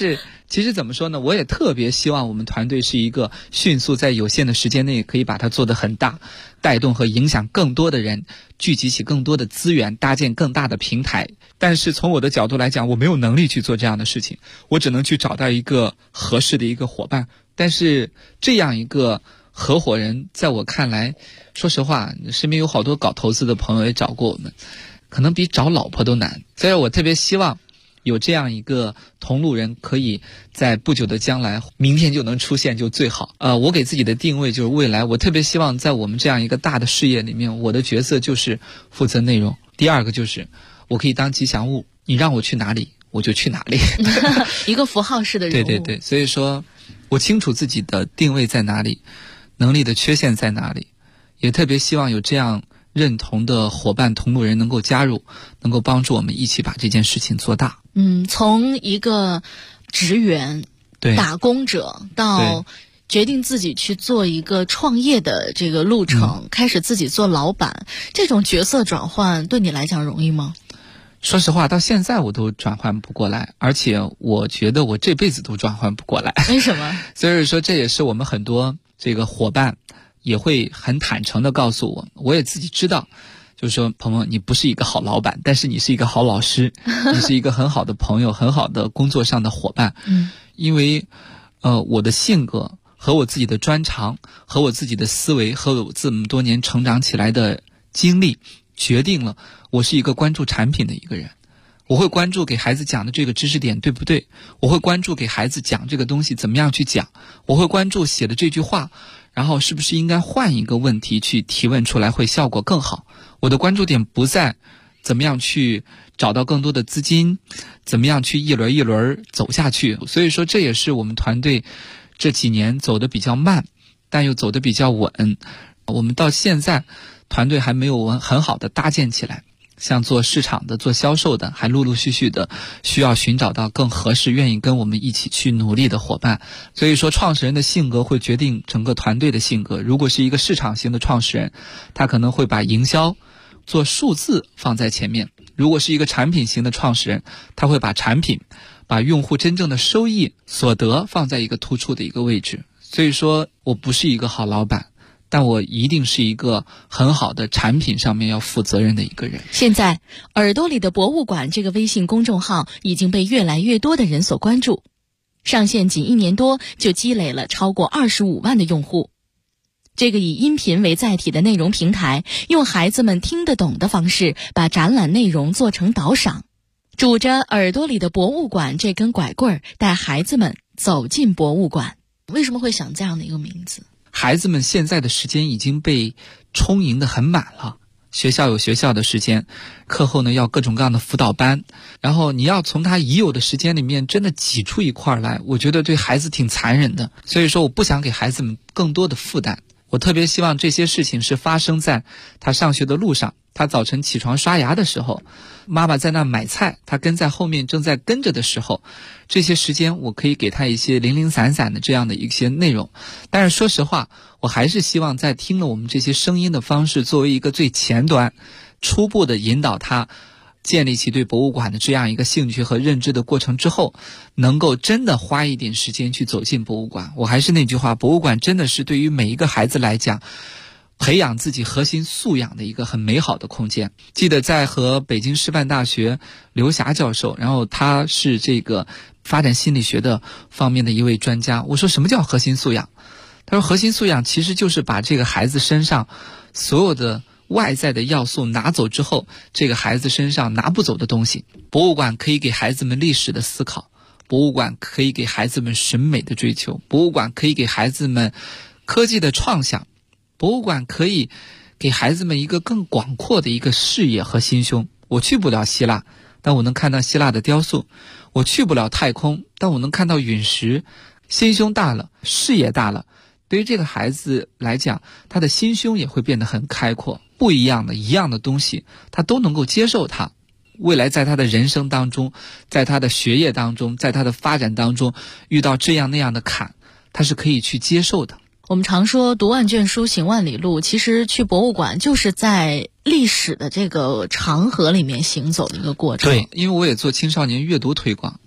其实怎么说呢，我也特别希望我们团队是一个迅速在有限的时间内可以把它做得很大，带动和影响更多的人，聚集起更多的资源，搭建更大的平台。但是从我的角度来讲，我没有能力去做这样的事情，我只能去找到一个合适的一个伙伴。但是这样一个合伙人在我看来，说实话，身边有好多搞投资的朋友也找过我们，可能比找老婆都难。所以我特别希望有这样一个同路人，可以在不久的将来，明天就能出现就最好。我给自己的定位就是未来，我特别希望在我们这样一个大的事业里面，我的角色就是负责内容。第二个就是我可以当吉祥物，你让我去哪里我就去哪里。 一个符号式的人物。 对，所以说我清楚自己的定位在哪里，能力的缺陷在哪里，也特别希望有这样认同的伙伴同路人能够加入，能够帮助我们一起把这件事情做大。 从一个职员打工者到决定自己去做一个创业的这个路程，开始自己做老板，这种角色转换对你来讲容易吗？ 说实话，到现在我都转换不过来，而且我觉得我这辈子都转换不过来。 为什么？ 所以说这也是我们很多这个伙伴也会很坦诚地告诉我，我也自己知道，就是说鹏鹏，你不是一个好老板，但是你是一个好老师，你是一个很好的朋友，很好的工作上的伙伴。因为我的性格和我自己的专长和我自己的思维和我这么多年成长起来的经历，决定了我是一个关注产品的一个人。我会关注给孩子讲的这个知识点对不对，我会关注给孩子讲这个东西怎么样去讲，我会关注写的这句话然后是不是应该换一个问题去提问出来会效果更好。我的关注点不在怎么样去找到更多的资金，怎么样去一轮一轮走下去。所以说这也是我们团队这几年走得比较慢，但又走得比较稳。我们到现在团队还没有很好的搭建起来，像做市场的做销售的还陆陆续续的需要寻找到更合适愿意跟我们一起去努力的伙伴。所以说创始人的性格会决定整个团队的性格。如果是一个市场型的创始人，他可能会把营销做数字放在前面；如果是一个产品型的创始人，他会把产品把用户真正的收益所得放在一个突出的一个位置。所以说我不是一个好老板，但我一定是一个很好的产品上面要负责任的一个人。 现在耳朵里的博物馆这个微信公众号已经被越来越多的人所关注，上线仅1年多就积累了超过25万的用户。这个以音频为载体的内容平台，用孩子们听得懂的方式把展览内容做成导赏，拄着耳朵里的博物馆这根拐棍儿，带孩子们走进博物馆。为什么会想这样的一个名字？ 孩子们现在的时间已经被充盈得很满了，学校有学校的时间，课后呢要各种各样的辅导班，然后你要从他已有的时间里面真的挤出一块来，我觉得对孩子挺残忍的。所以说我不想给孩子们更多的负担，我特别希望这些事情是发生在他上学的路上，他早晨起床刷牙的时候，妈妈在那买菜，他跟在后面正在跟着的时候，这些时间我可以给他一些零零散散的这样的一些内容。但是说实话，我还是希望在听了我们这些声音的方式作为一个最前端初步的引导他建立起对博物馆的这样一个兴趣和认知的过程之后，能够真的花一点时间去走进博物馆。我还是那句话，博物馆真的是对于每一个孩子来讲培养自己核心素养的一个很美好的空间。记得在和北京师范大学刘霞教授，然后他是这个发展心理学的方面的一位专家，我说什么叫核心素养？他说核心素养其实就是把这个孩子身上所有的外在的要素拿走之后，这个孩子身上拿不走的东西。博物馆可以给孩子们历史的思考，博物馆可以给孩子们审美的追求，博物馆可以给孩子们科技的创想，博物馆可以给孩子们一个更广阔的一个视野和心胸。我去不了希腊，但我能看到希腊的雕塑；我去不了太空，但我能看到陨石。心胸大了，视野大了，对于这个孩子来讲，他的心胸也会变得很开阔，不一样的一样的东西他都能够接受它。未来在他的人生当中，在他的学业当中，在他的发展当中遇到这样那样的坎，他是可以去接受的。 我们常说读万卷书行万里路，其实去博物馆就是在历史的这个长河里面行走的一个过程。 对，因为我也做青少年阅读推广，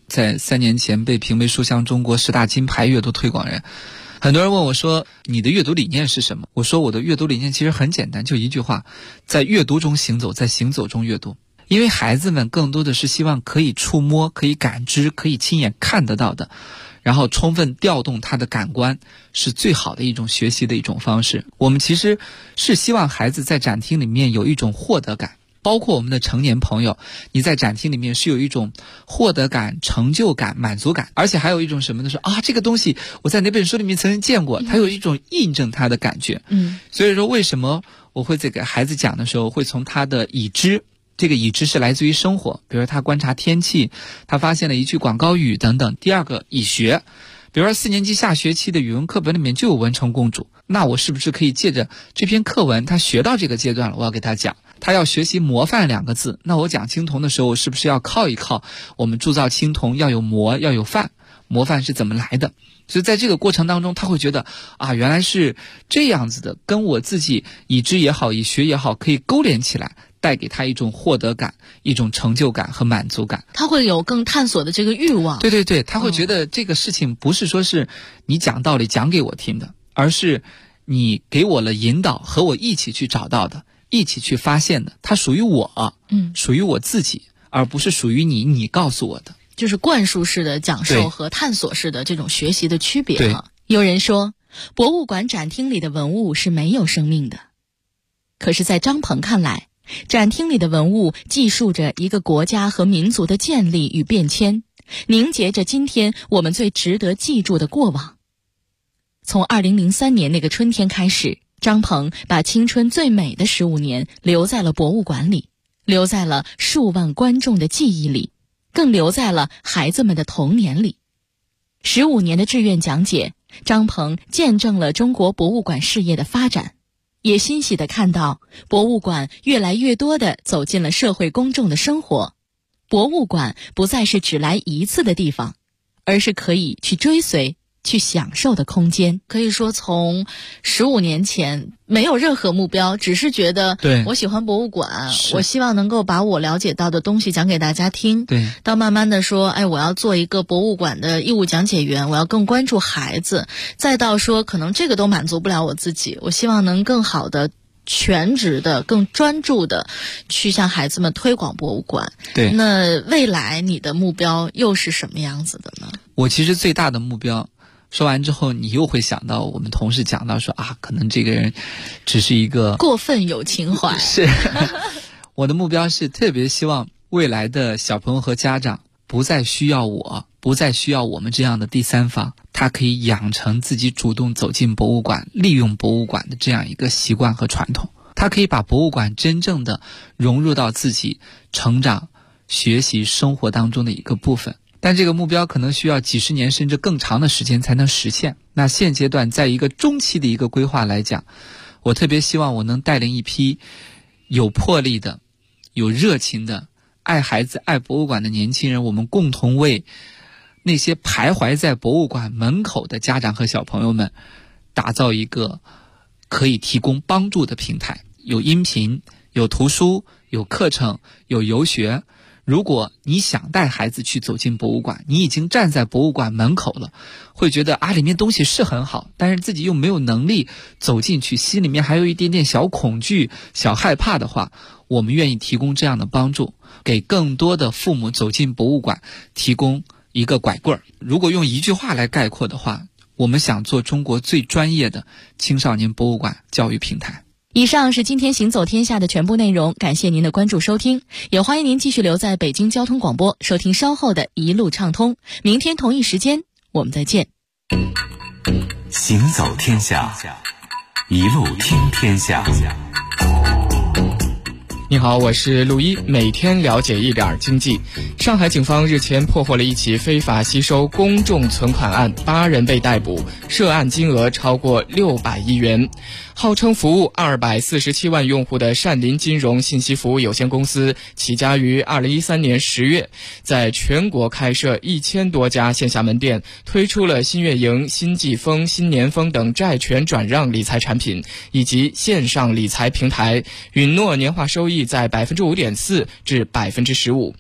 在3年前被评为书香中国10大金牌阅读推广人。很多人问我说你的阅读理念是什么？我说我的阅读理念其实很简单，就一句话，在阅读中行走，在行走中阅读。因为孩子们更多的是希望可以触摸，可以感知，可以亲眼看得到的，然后充分调动他的感官，是最好的一种学习的一种方式。我们其实是希望孩子在展厅里面有一种获得感，包括我们的成年朋友，你在展厅里面是有一种获得感、成就感、满足感，而且还有一种什么呢？说啊，这个东西我在哪本书里面曾经见过，它有一种印证它的感觉。所以说为什么我会在给孩子讲的时候，会从他的已知，这个已知是来自于生活，比如他观察天气，他发现了一句广告语等等。第二个已学，比如说4年级下学期的语文课本里面就有文成公主，那我是不是可以借着这篇课文，他学到这个阶段了，我要给他讲。他要学习模范2个字，那我讲青铜的时候，是不是要靠一靠我们铸造青铜要有模要有范，模范是怎么来的？所以在这个过程当中，他会觉得啊，原来是这样子的，跟我自己已知也好，已学也好，可以勾连起来，带给他一种获得感、一种成就感和满足感。 他会有更探索的这个欲望。 对对对，他会觉得这个事情不是说是你讲道理讲给我听的，而是你给我了引导，和我一起去找到的，一起去发现的，它属于我，属于我自己，而不是属于你，你告诉我的。 就是灌输式的讲授和探索式的这种学习的区别哈。有人说，博物馆展厅里的文物是没有生命的，可是在张鹏看来，展厅里的文物记述着一个国家和民族的建立与变迁，凝结着今天我们最值得记住的过往。从2003年那个春天开始，张鹏把青春最美的15年留在了博物馆里，留在了数万观众的记忆里，更留在了孩子们的童年里。15年的志愿讲解，张鹏见证了中国博物馆事业的发展，也欣喜地看到博物馆越来越多地走进了社会公众的生活。博物馆不再是只来一次的地方，而是可以去追随、去享受的空间。可以说从15年前没有任何目标，只是觉得我喜欢博物馆，我希望能够把我了解到的东西讲给大家听。到慢慢的说，我要做一个博物馆的义务讲解员，我要更关注孩子，再到说可能这个都满足不了我自己，我希望能更好的全职的、更专注的去向孩子们推广博物馆。那未来你的目标又是什么样子的呢？ 我其实最大的目标，说完之后你又会想到我们同事讲到说可能这个人只是一个过分有情怀。 是我的目标是特别希望未来的小朋友和家长不再需要我们这样的第三方，他可以养成自己主动走进博物馆、利用博物馆的这样一个习惯和传统。他可以把博物馆真正的融入到自己成长、学习、生活当中的一个部分。但这个目标可能需要几十年甚至更长的时间才能实现。那现阶段在一个中期的一个规划来讲，我特别希望我能带领一批有魄力的、有热情的、爱孩子、爱博物馆的年轻人，我们共同为那些徘徊在博物馆门口的家长和小朋友们打造一个可以提供帮助的平台。有音频，有图书，有课程，有游学。如果你想带孩子去走进博物馆，你已经站在博物馆门口了，会觉得里面东西是很好，但是自己又没有能力走进去，心里面还有一点点小恐惧、小害怕的话，我们愿意提供这样的帮助，给更多的父母走进博物馆提供一个拐棍儿。如果用一句话来概括的话，我们想做中国最专业的青少年博物馆教育平台。 以上是今天行走天下的全部内容，感谢您的关注收听，也欢迎您继续留在北京交通广播收听稍后的一路畅通。明天同一时间我们再见。 行走天下，一路听天下。 你好，我是陆一，每天了解一点经济。上海警方日前破获了一起非法吸收公众存款案，8人被逮捕，涉案金额超过600亿元。号称服务247万用户的善林金融信息服务有限公司，起家于2013年10月，在全国开设1000多家线下门店，推出了新月盈、新季风、新年风等债权转让理财产品，以及线上理财平台，允诺年化收益在5.4%至15%。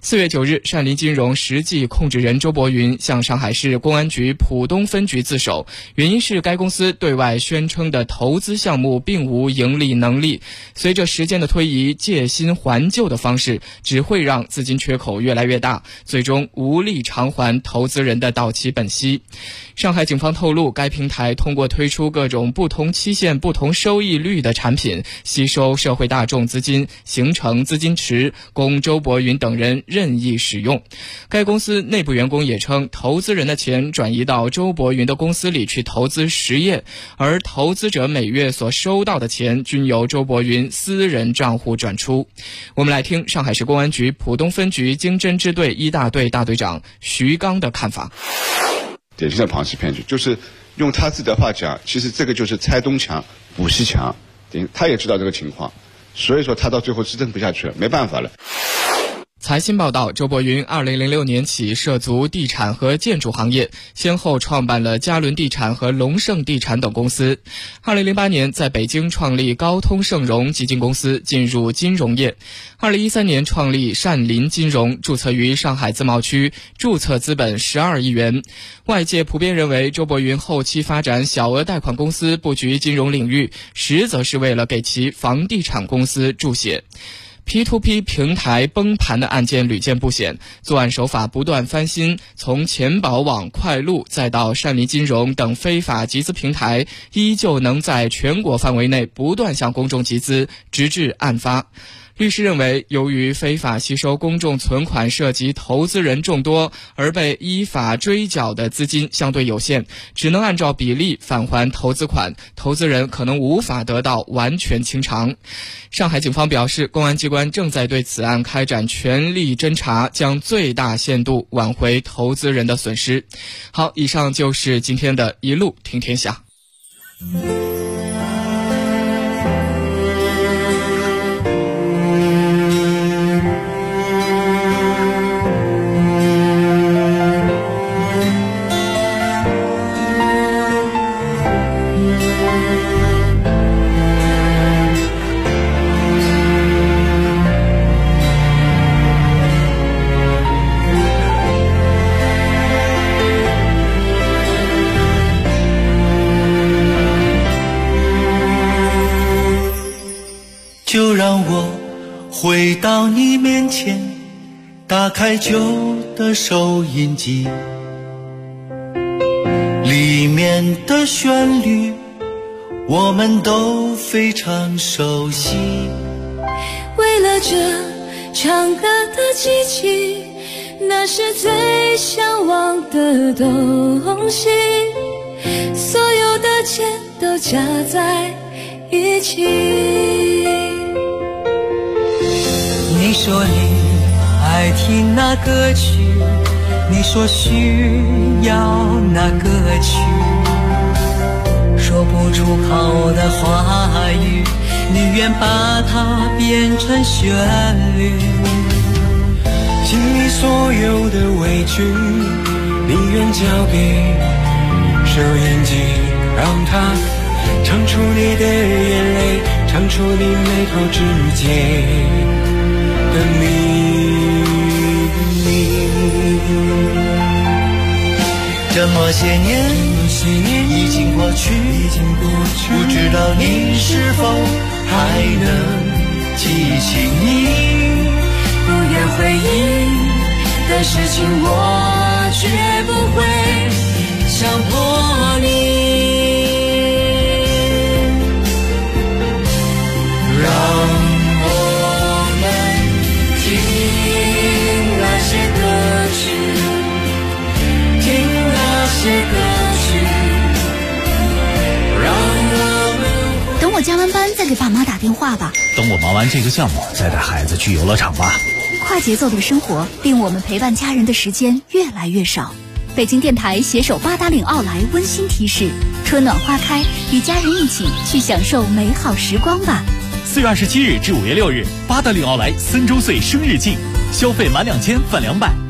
4月9日，善林金融实际控制人周伯云向上海市公安局浦东分局自首，原因是该公司对外宣称的投资项目并无盈利能力，随着时间的推移，借新还旧的方式只会让资金缺口越来越大，最终无力偿还投资人的到期本息。上海警方透露，该平台通过推出各种不同期限、不同收益率的产品，吸收社会大众资金，形成资金池，供周伯云等人任意使用。该公司内部员工也称，投资人的钱转移到周伯云的公司里去投资实业，而投资者每月所收到的钱均由周伯云私人账户转出。我们来听上海市公安局浦东分局经侦支队1大队大队长徐刚的看法。 典型的庞氏骗局，就是用他自己的话讲，其实这个就是拆东墙补西墙，他也知道这个情况，所以说他到最后支撑不下去了，没办法了。 财新报道，周伯云2006年起涉足地产和建筑行业，先后创办了嘉伦地产和龙盛地产等公司。2008年在北京创立高通盛融基金公司，进入金融业。2013年创立善林金融，注册于上海自贸区，注册资本12亿元。外界普遍认为，周伯云后期发展小额贷款公司，布局金融领域，实则是为了给其房地产公司注血。P2P 平台崩盘的案件屡见不鲜，作案手法不断翻新，从钱宝网、快路再到善林金融等非法集资平台，依旧能在全国范围内不断向公众集资，直至案发。律师认为，由于非法吸收公众存款涉及投资人众多，而被依法追缴的资金相对有限，只能按照比例返还投资款，投资人可能无法得到完全清偿。上海警方表示，公安机关正在对此案开展全力侦查，将最大限度挽回投资人的损失。好，以上就是今天的一路听天下。 就让我回到你面前，打开旧的收音机，里面的旋律我们都非常熟悉。 为了这唱歌的机器，那是最向往的东西，所有的钱都加在一起。 你说你爱听那歌曲，你说需要那歌曲，说不出口的话语，你愿把它变成旋律。心里所有的委屈，你愿交给收音机，让它唱出你的眼泪，唱出你眉头之间的秘密。这么些年已经过去，不知道你是否还能记起你不愿回忆的事情，我绝不会强迫你。 等我加完班再给爸妈打电话吧。 等我忙完这个项目再带孩子去游乐场吧。 快节奏的生活令我们陪伴家人的时间越来越少。北京电台携手八达岭奥莱温馨提示：春暖花开，与家人一起去享受美好时光吧。 4月27日至5月6日，八达岭奥莱3周岁生日季，消费满2000返200。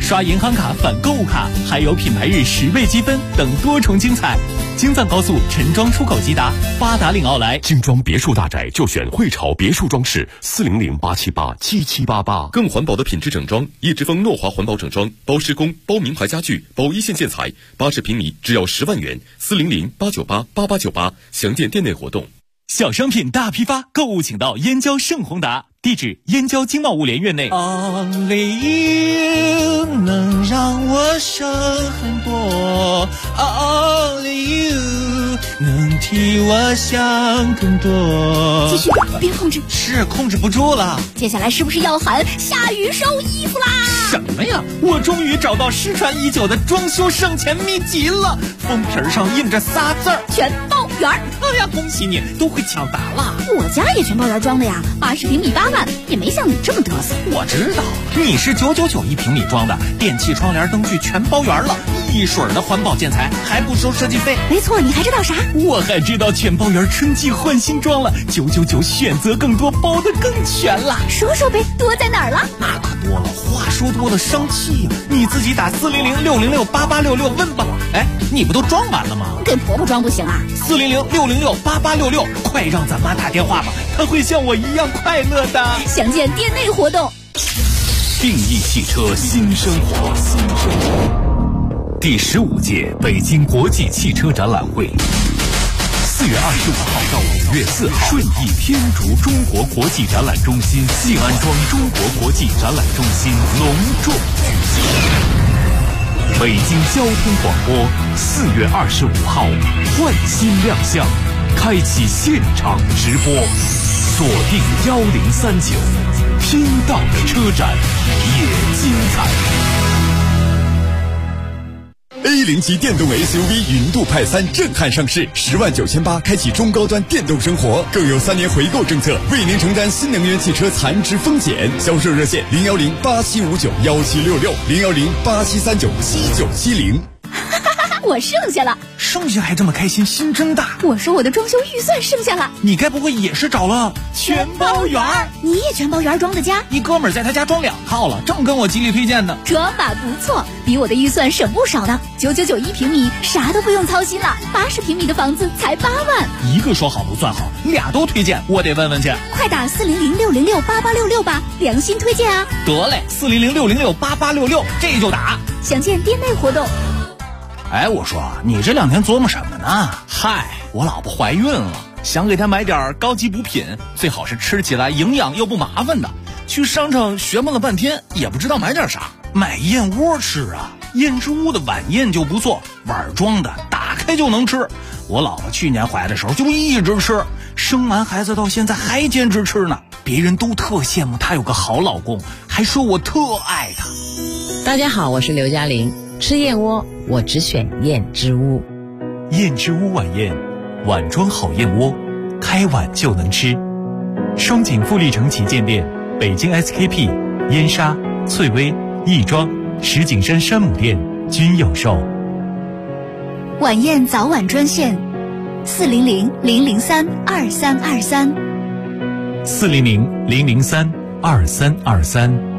刷银行卡返购物卡，还有品牌日10倍积分等多重精彩。京藏高速陈庄出口吉达，八达岭奥莱。 精装别墅大宅就选汇潮别墅装饰，400-878-7788。更环保的品质整装，一直风诺华环保整装，包施工、包名牌家具、包一线建材，80平米只要10万元，400-898-8898。详见店内活动。 小商品大批发，购物请到燕郊盛宏达，地址燕郊经贸物联院内。 Only you 能让我省很多 ，Only you 能替我想更多。 继续，别控制， 是控制不住了。 接下来是不是要喊下雨收衣服啦？ 什么呀？我终于找到失传已久的装修省钱秘籍了，封皮上印着仨字儿： 全包圆。 哎呀，恭喜你，都会抢答了。 我家也全包圆装的呀，80平米8万，也没像你这么嘚瑟。 我知道，你是999一平米装的，电器、窗帘、灯具全包圆了，一水的环保建材，还不收设计费。 没错，你还知道啥？ 我还知道全包圆春季换新装了，999选择更多，包得更全了。 说说呗，多在哪儿了？ 那可多了，话说多了伤气呀。你自己打400-606-8866问吧。哎，你不都装完了吗？ 给婆婆装不行啊 ？400-606-8866，快让咱妈打电话吧，她会像我一样快乐的。 详见店内活动。 定义汽车新生活，第15届北京国际汽车展览会，4月25号到5月4号，顺义天竺中国国际展览中心、静安庄中国国际展览中心隆重举行。北京交通广播4月25号换新亮相，开启现场直播，锁定1039，听到的车展也精彩。 A0级电动 SUV 云度派3震撼上市，10.98万开启中高端电动生活，更有3年回购政策，为您承担新能源汽车残值风险。销售热线010-8759-1766，010-8739-7970。 我剩下了， 剩下还这么开心，心真大。 我说我的装修预算剩下了， 你该不会也是找了全包圆？你也全包圆装的家？ 一哥们儿在他家装2套了，正跟我极力推荐呢。 装法不错，比我的预算省不少呢。999一平米，啥都不用操心了。80平米的房子才8万。 一个说好不算好，俩都推荐，我得问问去。 快打400-606-8866吧，良心推荐啊！ 得嘞，400-606-8866，这就打。 详见店内活动。 哎，我说你这2天琢磨什么呢？嗨，我老婆怀孕了，想给她买点高级补品，最好是吃起来营养又不麻烦的。去商场学问了半天，也不知道买点啥。买燕窝吃啊，燕之屋的晚宴就不错，碗装的，打开就能吃。我老婆去年怀的时候就一直吃，生完孩子到现在还坚持吃呢。别人都特羡慕她有个好老公，还说我特爱她。 大家好，我是刘嘉玲。吃燕窝，我只选燕之屋。 燕之屋晚宴，碗装好燕窝，开碗就能吃。双井富力城旗舰店、北京 SKP、燕莎、翠微、亦庄、石景山山姆店均有售。 晚宴早晚专线400-003-2323 400-003-2323。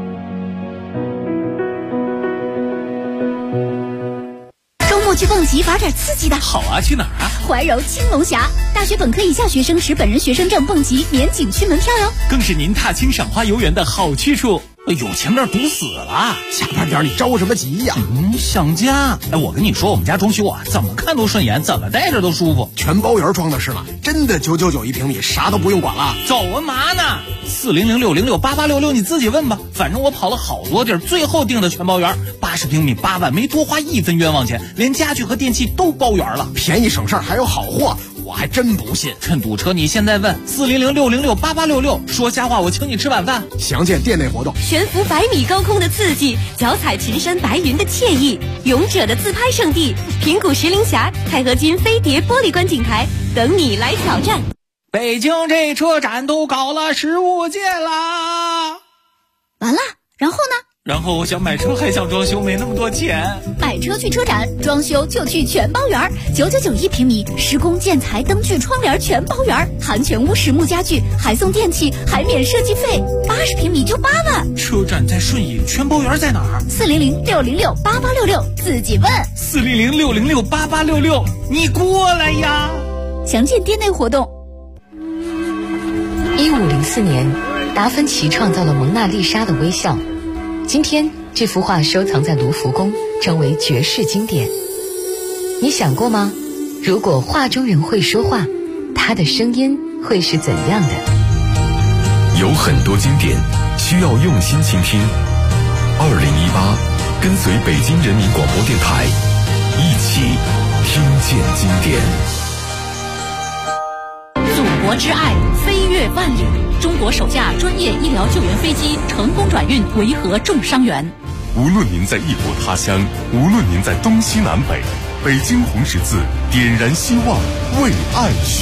去蹦极玩点刺激的。 好啊，去哪儿啊？ 怀柔青龙峡，大学本科以下学生持本人学生证蹦极免景区门票哟， 更是您踏青赏花游园的好去处。哎呦，前面堵死了， 下班点你着什么急呀？ 想家。哎，我跟你说，我们家装修啊，怎么看都顺眼，怎么待着都舒服。 全包圆装的是了，真的999一平米，啥都不用管了。 走啊嘛呢？400-606-8866，你自己问吧。反正我跑了好多地儿，最后定的全包圆，80平米8万，没多花1分冤枉钱，连家具和电器都包圆了， 便宜省事儿还有好货。我还真不信， 趁堵车你现在问400-606-8866，说瞎话我请你吃晚饭。 详见店内活动。 悬浮100米高空的刺激，脚踩群山白云的惬意，勇者的自拍圣地平谷石林峡钛合金飞碟玻璃观景台等你来挑战。 北京这车展都搞了15届啦， 完了，然后呢？ 然后我想买车还想装修，没那么多钱。 买车去车展，装修就去全包园，9991平米，施工建材灯具窗帘全包园，含全屋实木家具，还送电器，还免设计费，80平米就8万。 车展在顺义，全包园在哪儿？400-606-8866，自己问。400-606-8866，你过来呀！ 详见店内活动。 1504年，达芬奇创造了蒙娜丽莎的微笑。今天，这幅画收藏在卢浮宫，成为绝世经典。你想过吗？如果画中人会说话，他的声音会是怎样的？ 有很多经典需要用心倾听。2018，跟随北京人民广播电台，一起听见经典。 祖国之爱，飞越万里。中国首架专业医疗救援飞机成功转运维和重伤员。 无论您在异国他乡，无论您在东西南北，北京红十字点燃希望，为爱